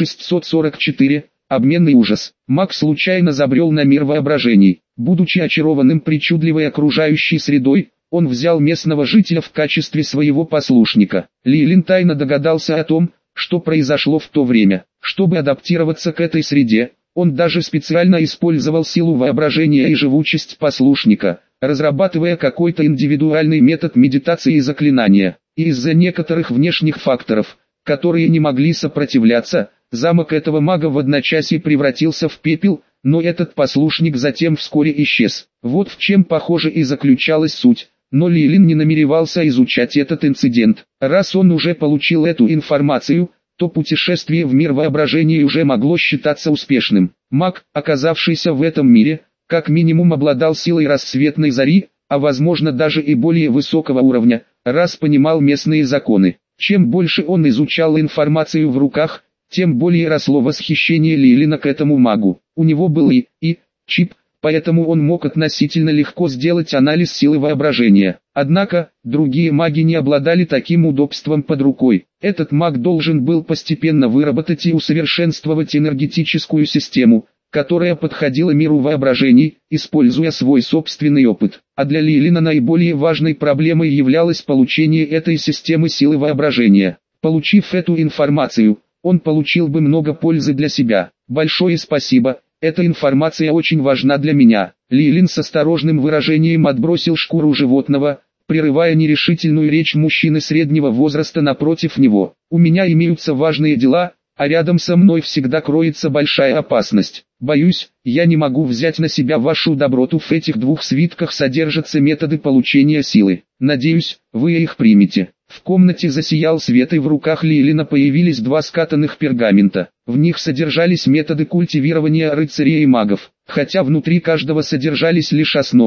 644. Обменный ужас. Маг случайно забрел на мир воображений. Будучи очарованным причудливой окружающей средой, он взял местного жителя в качестве своего послушника. Лилин тайно догадался о том, что произошло в то время. Чтобы адаптироваться к этой среде, он даже специально использовал силу воображения и живучесть послушника, разрабатывая какой-то индивидуальный метод медитации и заклинания. И из-за некоторых внешних факторов, которые не могли сопротивляться, замок этого мага в одночасье превратился в пепел, но этот послушник затем вскоре исчез. Вот в чем, похоже, и заключалась суть. Но Лилин не намеревался изучать этот инцидент. Раз он уже получил эту информацию, то путешествие в мир воображения уже могло считаться успешным. Маг, оказавшийся в этом мире, как минимум обладал силой рассветной зари, а возможно даже и более высокого уровня, раз понимал местные законы. Чем больше он изучал информацию в руках, тем более росло восхищение Лилина к этому магу. У него был и чип, поэтому он мог относительно легко сделать анализ силы воображения. Однако, другие маги не обладали таким удобством под рукой. Этот маг должен был постепенно выработать и усовершенствовать энергетическую систему, которая подходила миру воображений, используя свой собственный опыт. А для Лилина наиболее важной проблемой являлось получение этой системы силы воображения. Получив эту информацию, он получил бы много пользы для себя. Большое спасибо. Эта информация очень важна для меня. Лилин с осторожным выражением отбросил шкуру животного, прерывая нерешительную речь мужчины среднего возраста напротив него. У меня имеются важные дела, а рядом со мной всегда кроется большая опасность. Боюсь, я не могу взять на себя вашу доброту. В этих двух свитках содержатся методы получения силы. Надеюсь, вы их примете. В комнате засиял свет, и в руках Лилина появились два скатанных пергамента. В них содержались методы культивирования рыцарей и магов. Хотя внутри каждого содержались лишь основы,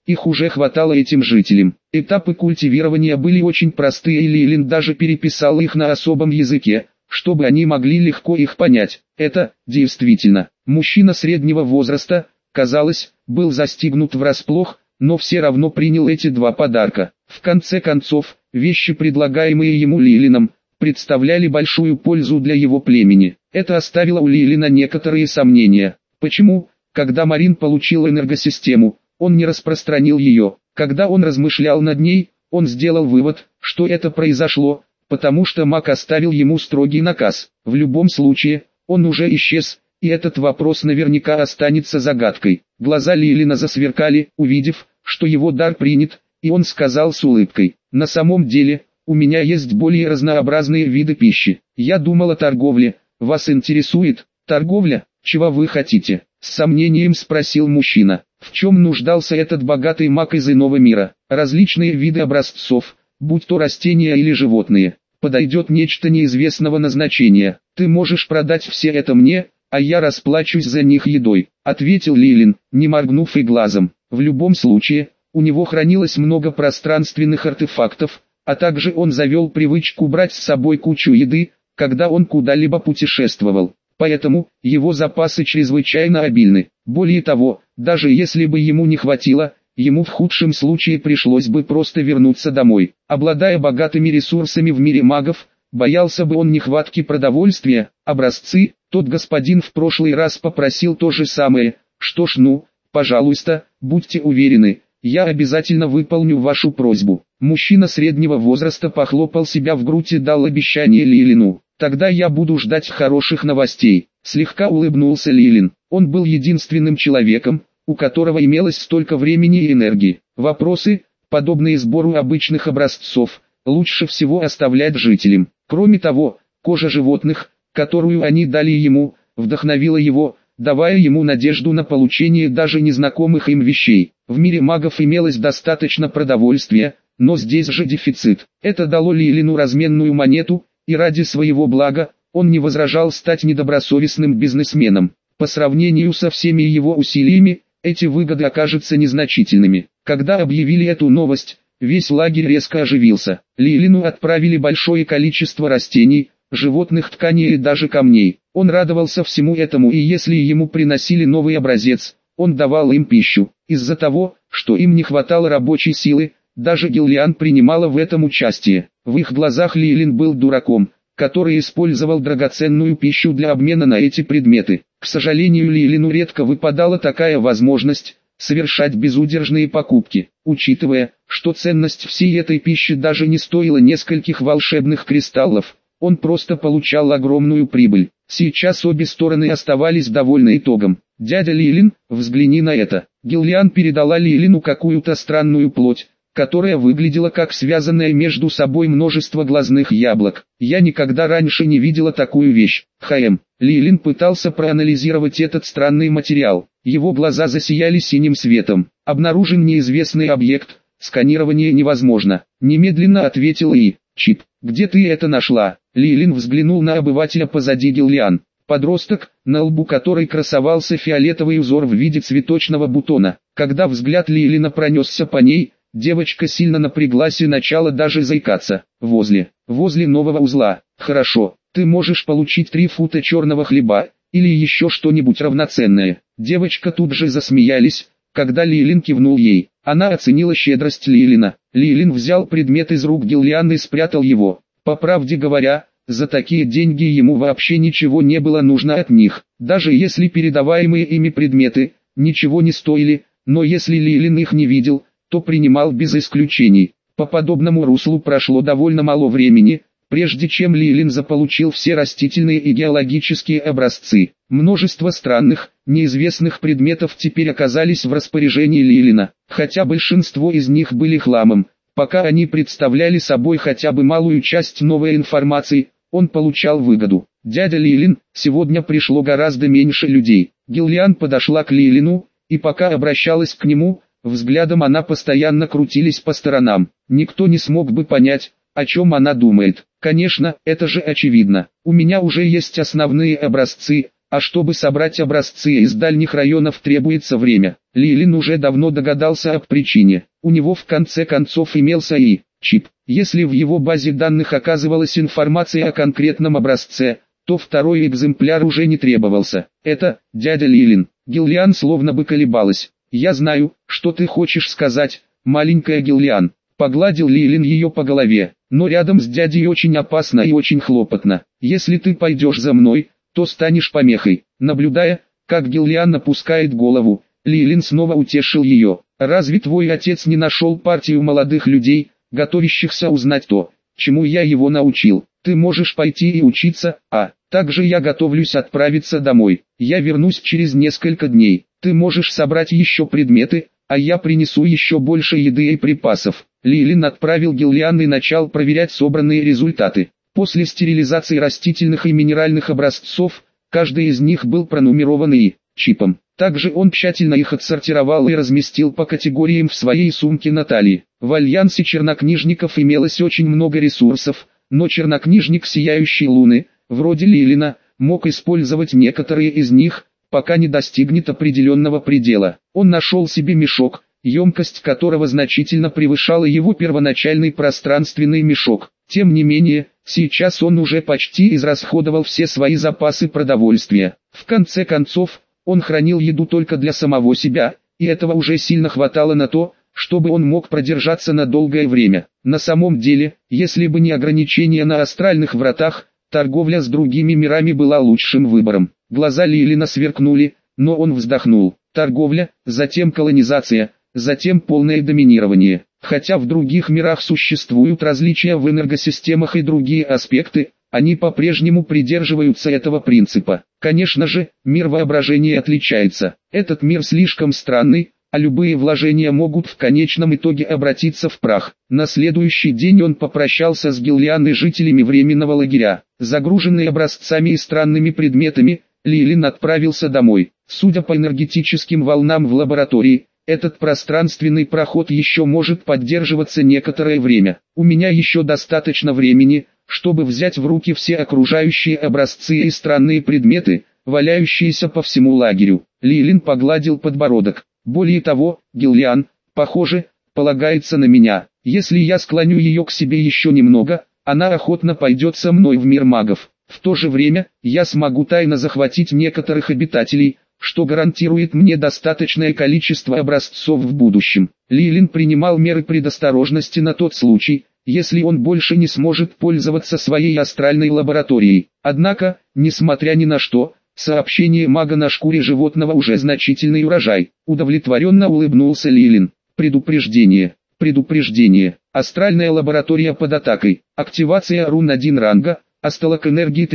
их уже хватало этим жителям. Этапы культивирования были очень простые, и Лилин даже переписал их на особом языке, чтобы они могли легко их понять. Это, действительно, мужчина среднего возраста, казалось, был застигнут врасплох, но все равно принял эти два подарка. В конце концов, вещи, предлагаемые ему Лилином, представляли большую пользу для его племени. Это оставило у Лилина некоторые сомнения. Почему, когда Марин получил энергосистему, он не распространил ее? Когда он размышлял над ней, он сделал вывод, что это произошло, потому что маг оставил ему строгий наказ. В любом случае, он уже исчез, и этот вопрос наверняка останется загадкой. Глаза Лилина засверкали, увидев, что его дар принят, и он сказал с улыбкой: «На самом деле, у меня есть более разнообразные виды пищи. Я думал о торговле. Вас интересует торговля? Чего вы хотите?» С сомнением спросил мужчина. В чем нуждался этот богатый маг из иного мира? Различные виды образцов, будь то растения или животные. Подойдет нечто неизвестного назначения. Ты можешь продать все это мне, а я расплачусь за них едой, ответил Лилин, не моргнув и глазом. В любом случае, у него хранилось много пространственных артефактов, а также он завел привычку брать с собой кучу еды, когда он куда-либо путешествовал. Поэтому, его запасы чрезвычайно обильны. Более того, даже если бы ему не хватило, ему в худшем случае пришлось бы просто вернуться домой. Обладая богатыми ресурсами в мире магов, боялся бы он нехватки продовольствия, образцы. Тот господин в прошлый раз попросил то же самое. Что ж, ну, пожалуйста, будьте уверены, я обязательно выполню вашу просьбу. Мужчина среднего возраста похлопал себя в грудь и дал обещание Лилину. Тогда я буду ждать хороших новостей. Слегка улыбнулся Лилин. Он был единственным человеком, у которого имелось столько времени и энергии. Вопросы, подобные сбору обычных образцов, лучше всего оставлять жителям. Кроме того, кожа животных, которую они дали ему, вдохновила его, давая ему надежду на получение даже незнакомых им вещей. В мире магов имелось достаточно продовольствия, но здесь же дефицит. Это дало Лилину разменную монету, и ради своего блага, он не возражал стать недобросовестным бизнесменом. По сравнению со всеми его усилиями, эти выгоды окажутся незначительными. Когда объявили эту новость, весь лагерь резко оживился. Лилину отправили большое количество растений, животных, тканей и даже камней. Он радовался всему этому, и если ему приносили новый образец, он давал им пищу. Из-за того, что им не хватало рабочей силы, даже Гиллиан принимала в этом участие. В их глазах Лилин был дураком, который использовал драгоценную пищу для обмена на эти предметы. К сожалению, Лилину редко выпадала такая возможность совершать безудержные покупки. Учитывая, что ценность всей этой пищи даже не стоила нескольких волшебных кристаллов, он просто получал огромную прибыль. Сейчас обе стороны оставались довольны итогом. «Дядя Лилин, взгляни на это». Гиллиан передала Лилину какую-то странную плоть, которая выглядела как связанное между собой множество глазных яблок. Я никогда раньше не видела такую вещь. Лилин пытался проанализировать этот странный материал. Его глаза засияли синим светом. Обнаружен неизвестный объект, сканирование невозможно. Немедленно ответил И. Чип, где ты это нашла? Лилин взглянул на обывателя позади Гиллиан. Подросток, на лбу которой красовался фиолетовый узор в виде цветочного бутона. Когда взгляд Лилина пронесся по ней, девочка сильно напряглась и начала даже заикаться. Возле нового узла. Хорошо, ты можешь получить 3 фута черного хлеба, или еще что-нибудь равноценное. Девочка тут же засмеялись, когда Лилин кивнул ей. Она оценила щедрость Лилина. Лилин взял предмет из рук Гиллиан и спрятал его. По правде говоря, за такие деньги ему вообще ничего не было нужно от них. Даже если передаваемые ими предметы ничего не стоили, но если Лилин их не видел, то принимал без исключений. По подобному руслу прошло довольно мало времени, прежде чем Лилин заполучил все растительные и геологические образцы. Множество странных, неизвестных предметов теперь оказались в распоряжении Лилина, хотя большинство из них были хламом. Пока они представляли собой хотя бы малую часть новой информации, он получал выгоду. «Дядя Лилин, сегодня пришло гораздо меньше людей». Гиллиан подошла к Лилину, и пока обращалась к нему, взглядом она постоянно крутились по сторонам. Никто не смог бы понять, о чем она думает. «Конечно, это же очевидно. У меня уже есть основные образцы, А чтобы собрать образцы из дальних районов требуется время. Лилин уже давно догадался об причине. У него в конце концов имелся и чип. Если в его базе данных оказывалась информация о конкретном образце, то второй экземпляр уже не требовался. Это, дядя Лилин. Гиллиан словно бы колебалась. «Я знаю, что ты хочешь сказать, маленькая Гиллиан». Погладил Лилин ее по голове. «Но рядом с дядей очень опасно и очень хлопотно. Если ты пойдешь за мной, то станешь помехой». Наблюдая, как Гиллиан опускает голову, Лилин снова утешил ее. «Разве твой отец не нашел партию молодых людей, готовящихся узнать то, чему я его научил? Ты можешь пойти и учиться, а также я готовлюсь отправиться домой. Я вернусь через несколько дней. Ты можешь собрать еще предметы, а я принесу еще больше еды и припасов». Лилин отправил Гиллиан и начал проверять собранные результаты. После стерилизации растительных и минеральных образцов, каждый из них был пронумерован и чипом. Также он тщательно их отсортировал и разместил по категориям в своей сумке на талии. В альянсе чернокнижников имелось очень много ресурсов, но чернокнижник Сияющей Луны, вроде Лилина, мог использовать некоторые из них, пока не достигнет определенного предела. Он нашел себе мешок, емкость которого значительно превышала его первоначальный пространственный мешок. Тем не менее, сейчас он уже почти израсходовал все свои запасы продовольствия. В конце концов, он хранил еду только для самого себя, и этого уже сильно хватало на то, чтобы он мог продержаться на долгое время. На самом деле, если бы не ограничения на астральных вратах, торговля с другими мирами была лучшим выбором. Глаза Лилина сверкнули, но он вздохнул. Торговля, затем колонизация, затем полное доминирование. Хотя в других мирах существуют различия в энергосистемах и другие аспекты, они по-прежнему придерживаются этого принципа. Конечно же, мир воображения отличается. Этот мир слишком странный, а любые вложения могут в конечном итоге обратиться в прах. На следующий день он попрощался с Гиллиан и жителями временного лагеря. Загруженный образцами и странными предметами, Лилин отправился домой. Судя по энергетическим волнам в лаборатории, этот пространственный проход еще может поддерживаться некоторое время. У меня еще достаточно времени, чтобы взять в руки все окружающие образцы и странные предметы, валяющиеся по всему лагерю. Лилин погладил подбородок. Более того, Гиллиан, похоже, полагается на меня. Если я склоню ее к себе еще немного, она охотно пойдет со мной в мир магов. В то же время, я смогу тайно захватить некоторых обитателей, что гарантирует мне достаточное количество образцов в будущем. Лилин принимал меры предосторожности на тот случай, если он больше не сможет пользоваться своей астральной лабораторией. Однако, несмотря ни на что, сообщение мага на шкуре животного уже значительный урожай. Удовлетворенно улыбнулся Лилин. Предупреждение. Предупреждение. Астральная лаборатория под атакой. Активация рун 1 ранга. Осталок энергии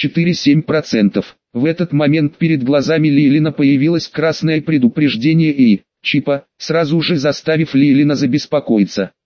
34,7%. В этот момент перед глазами Лилина появилось красное предупреждение и чипа, сразу же заставив Лилина забеспокоиться.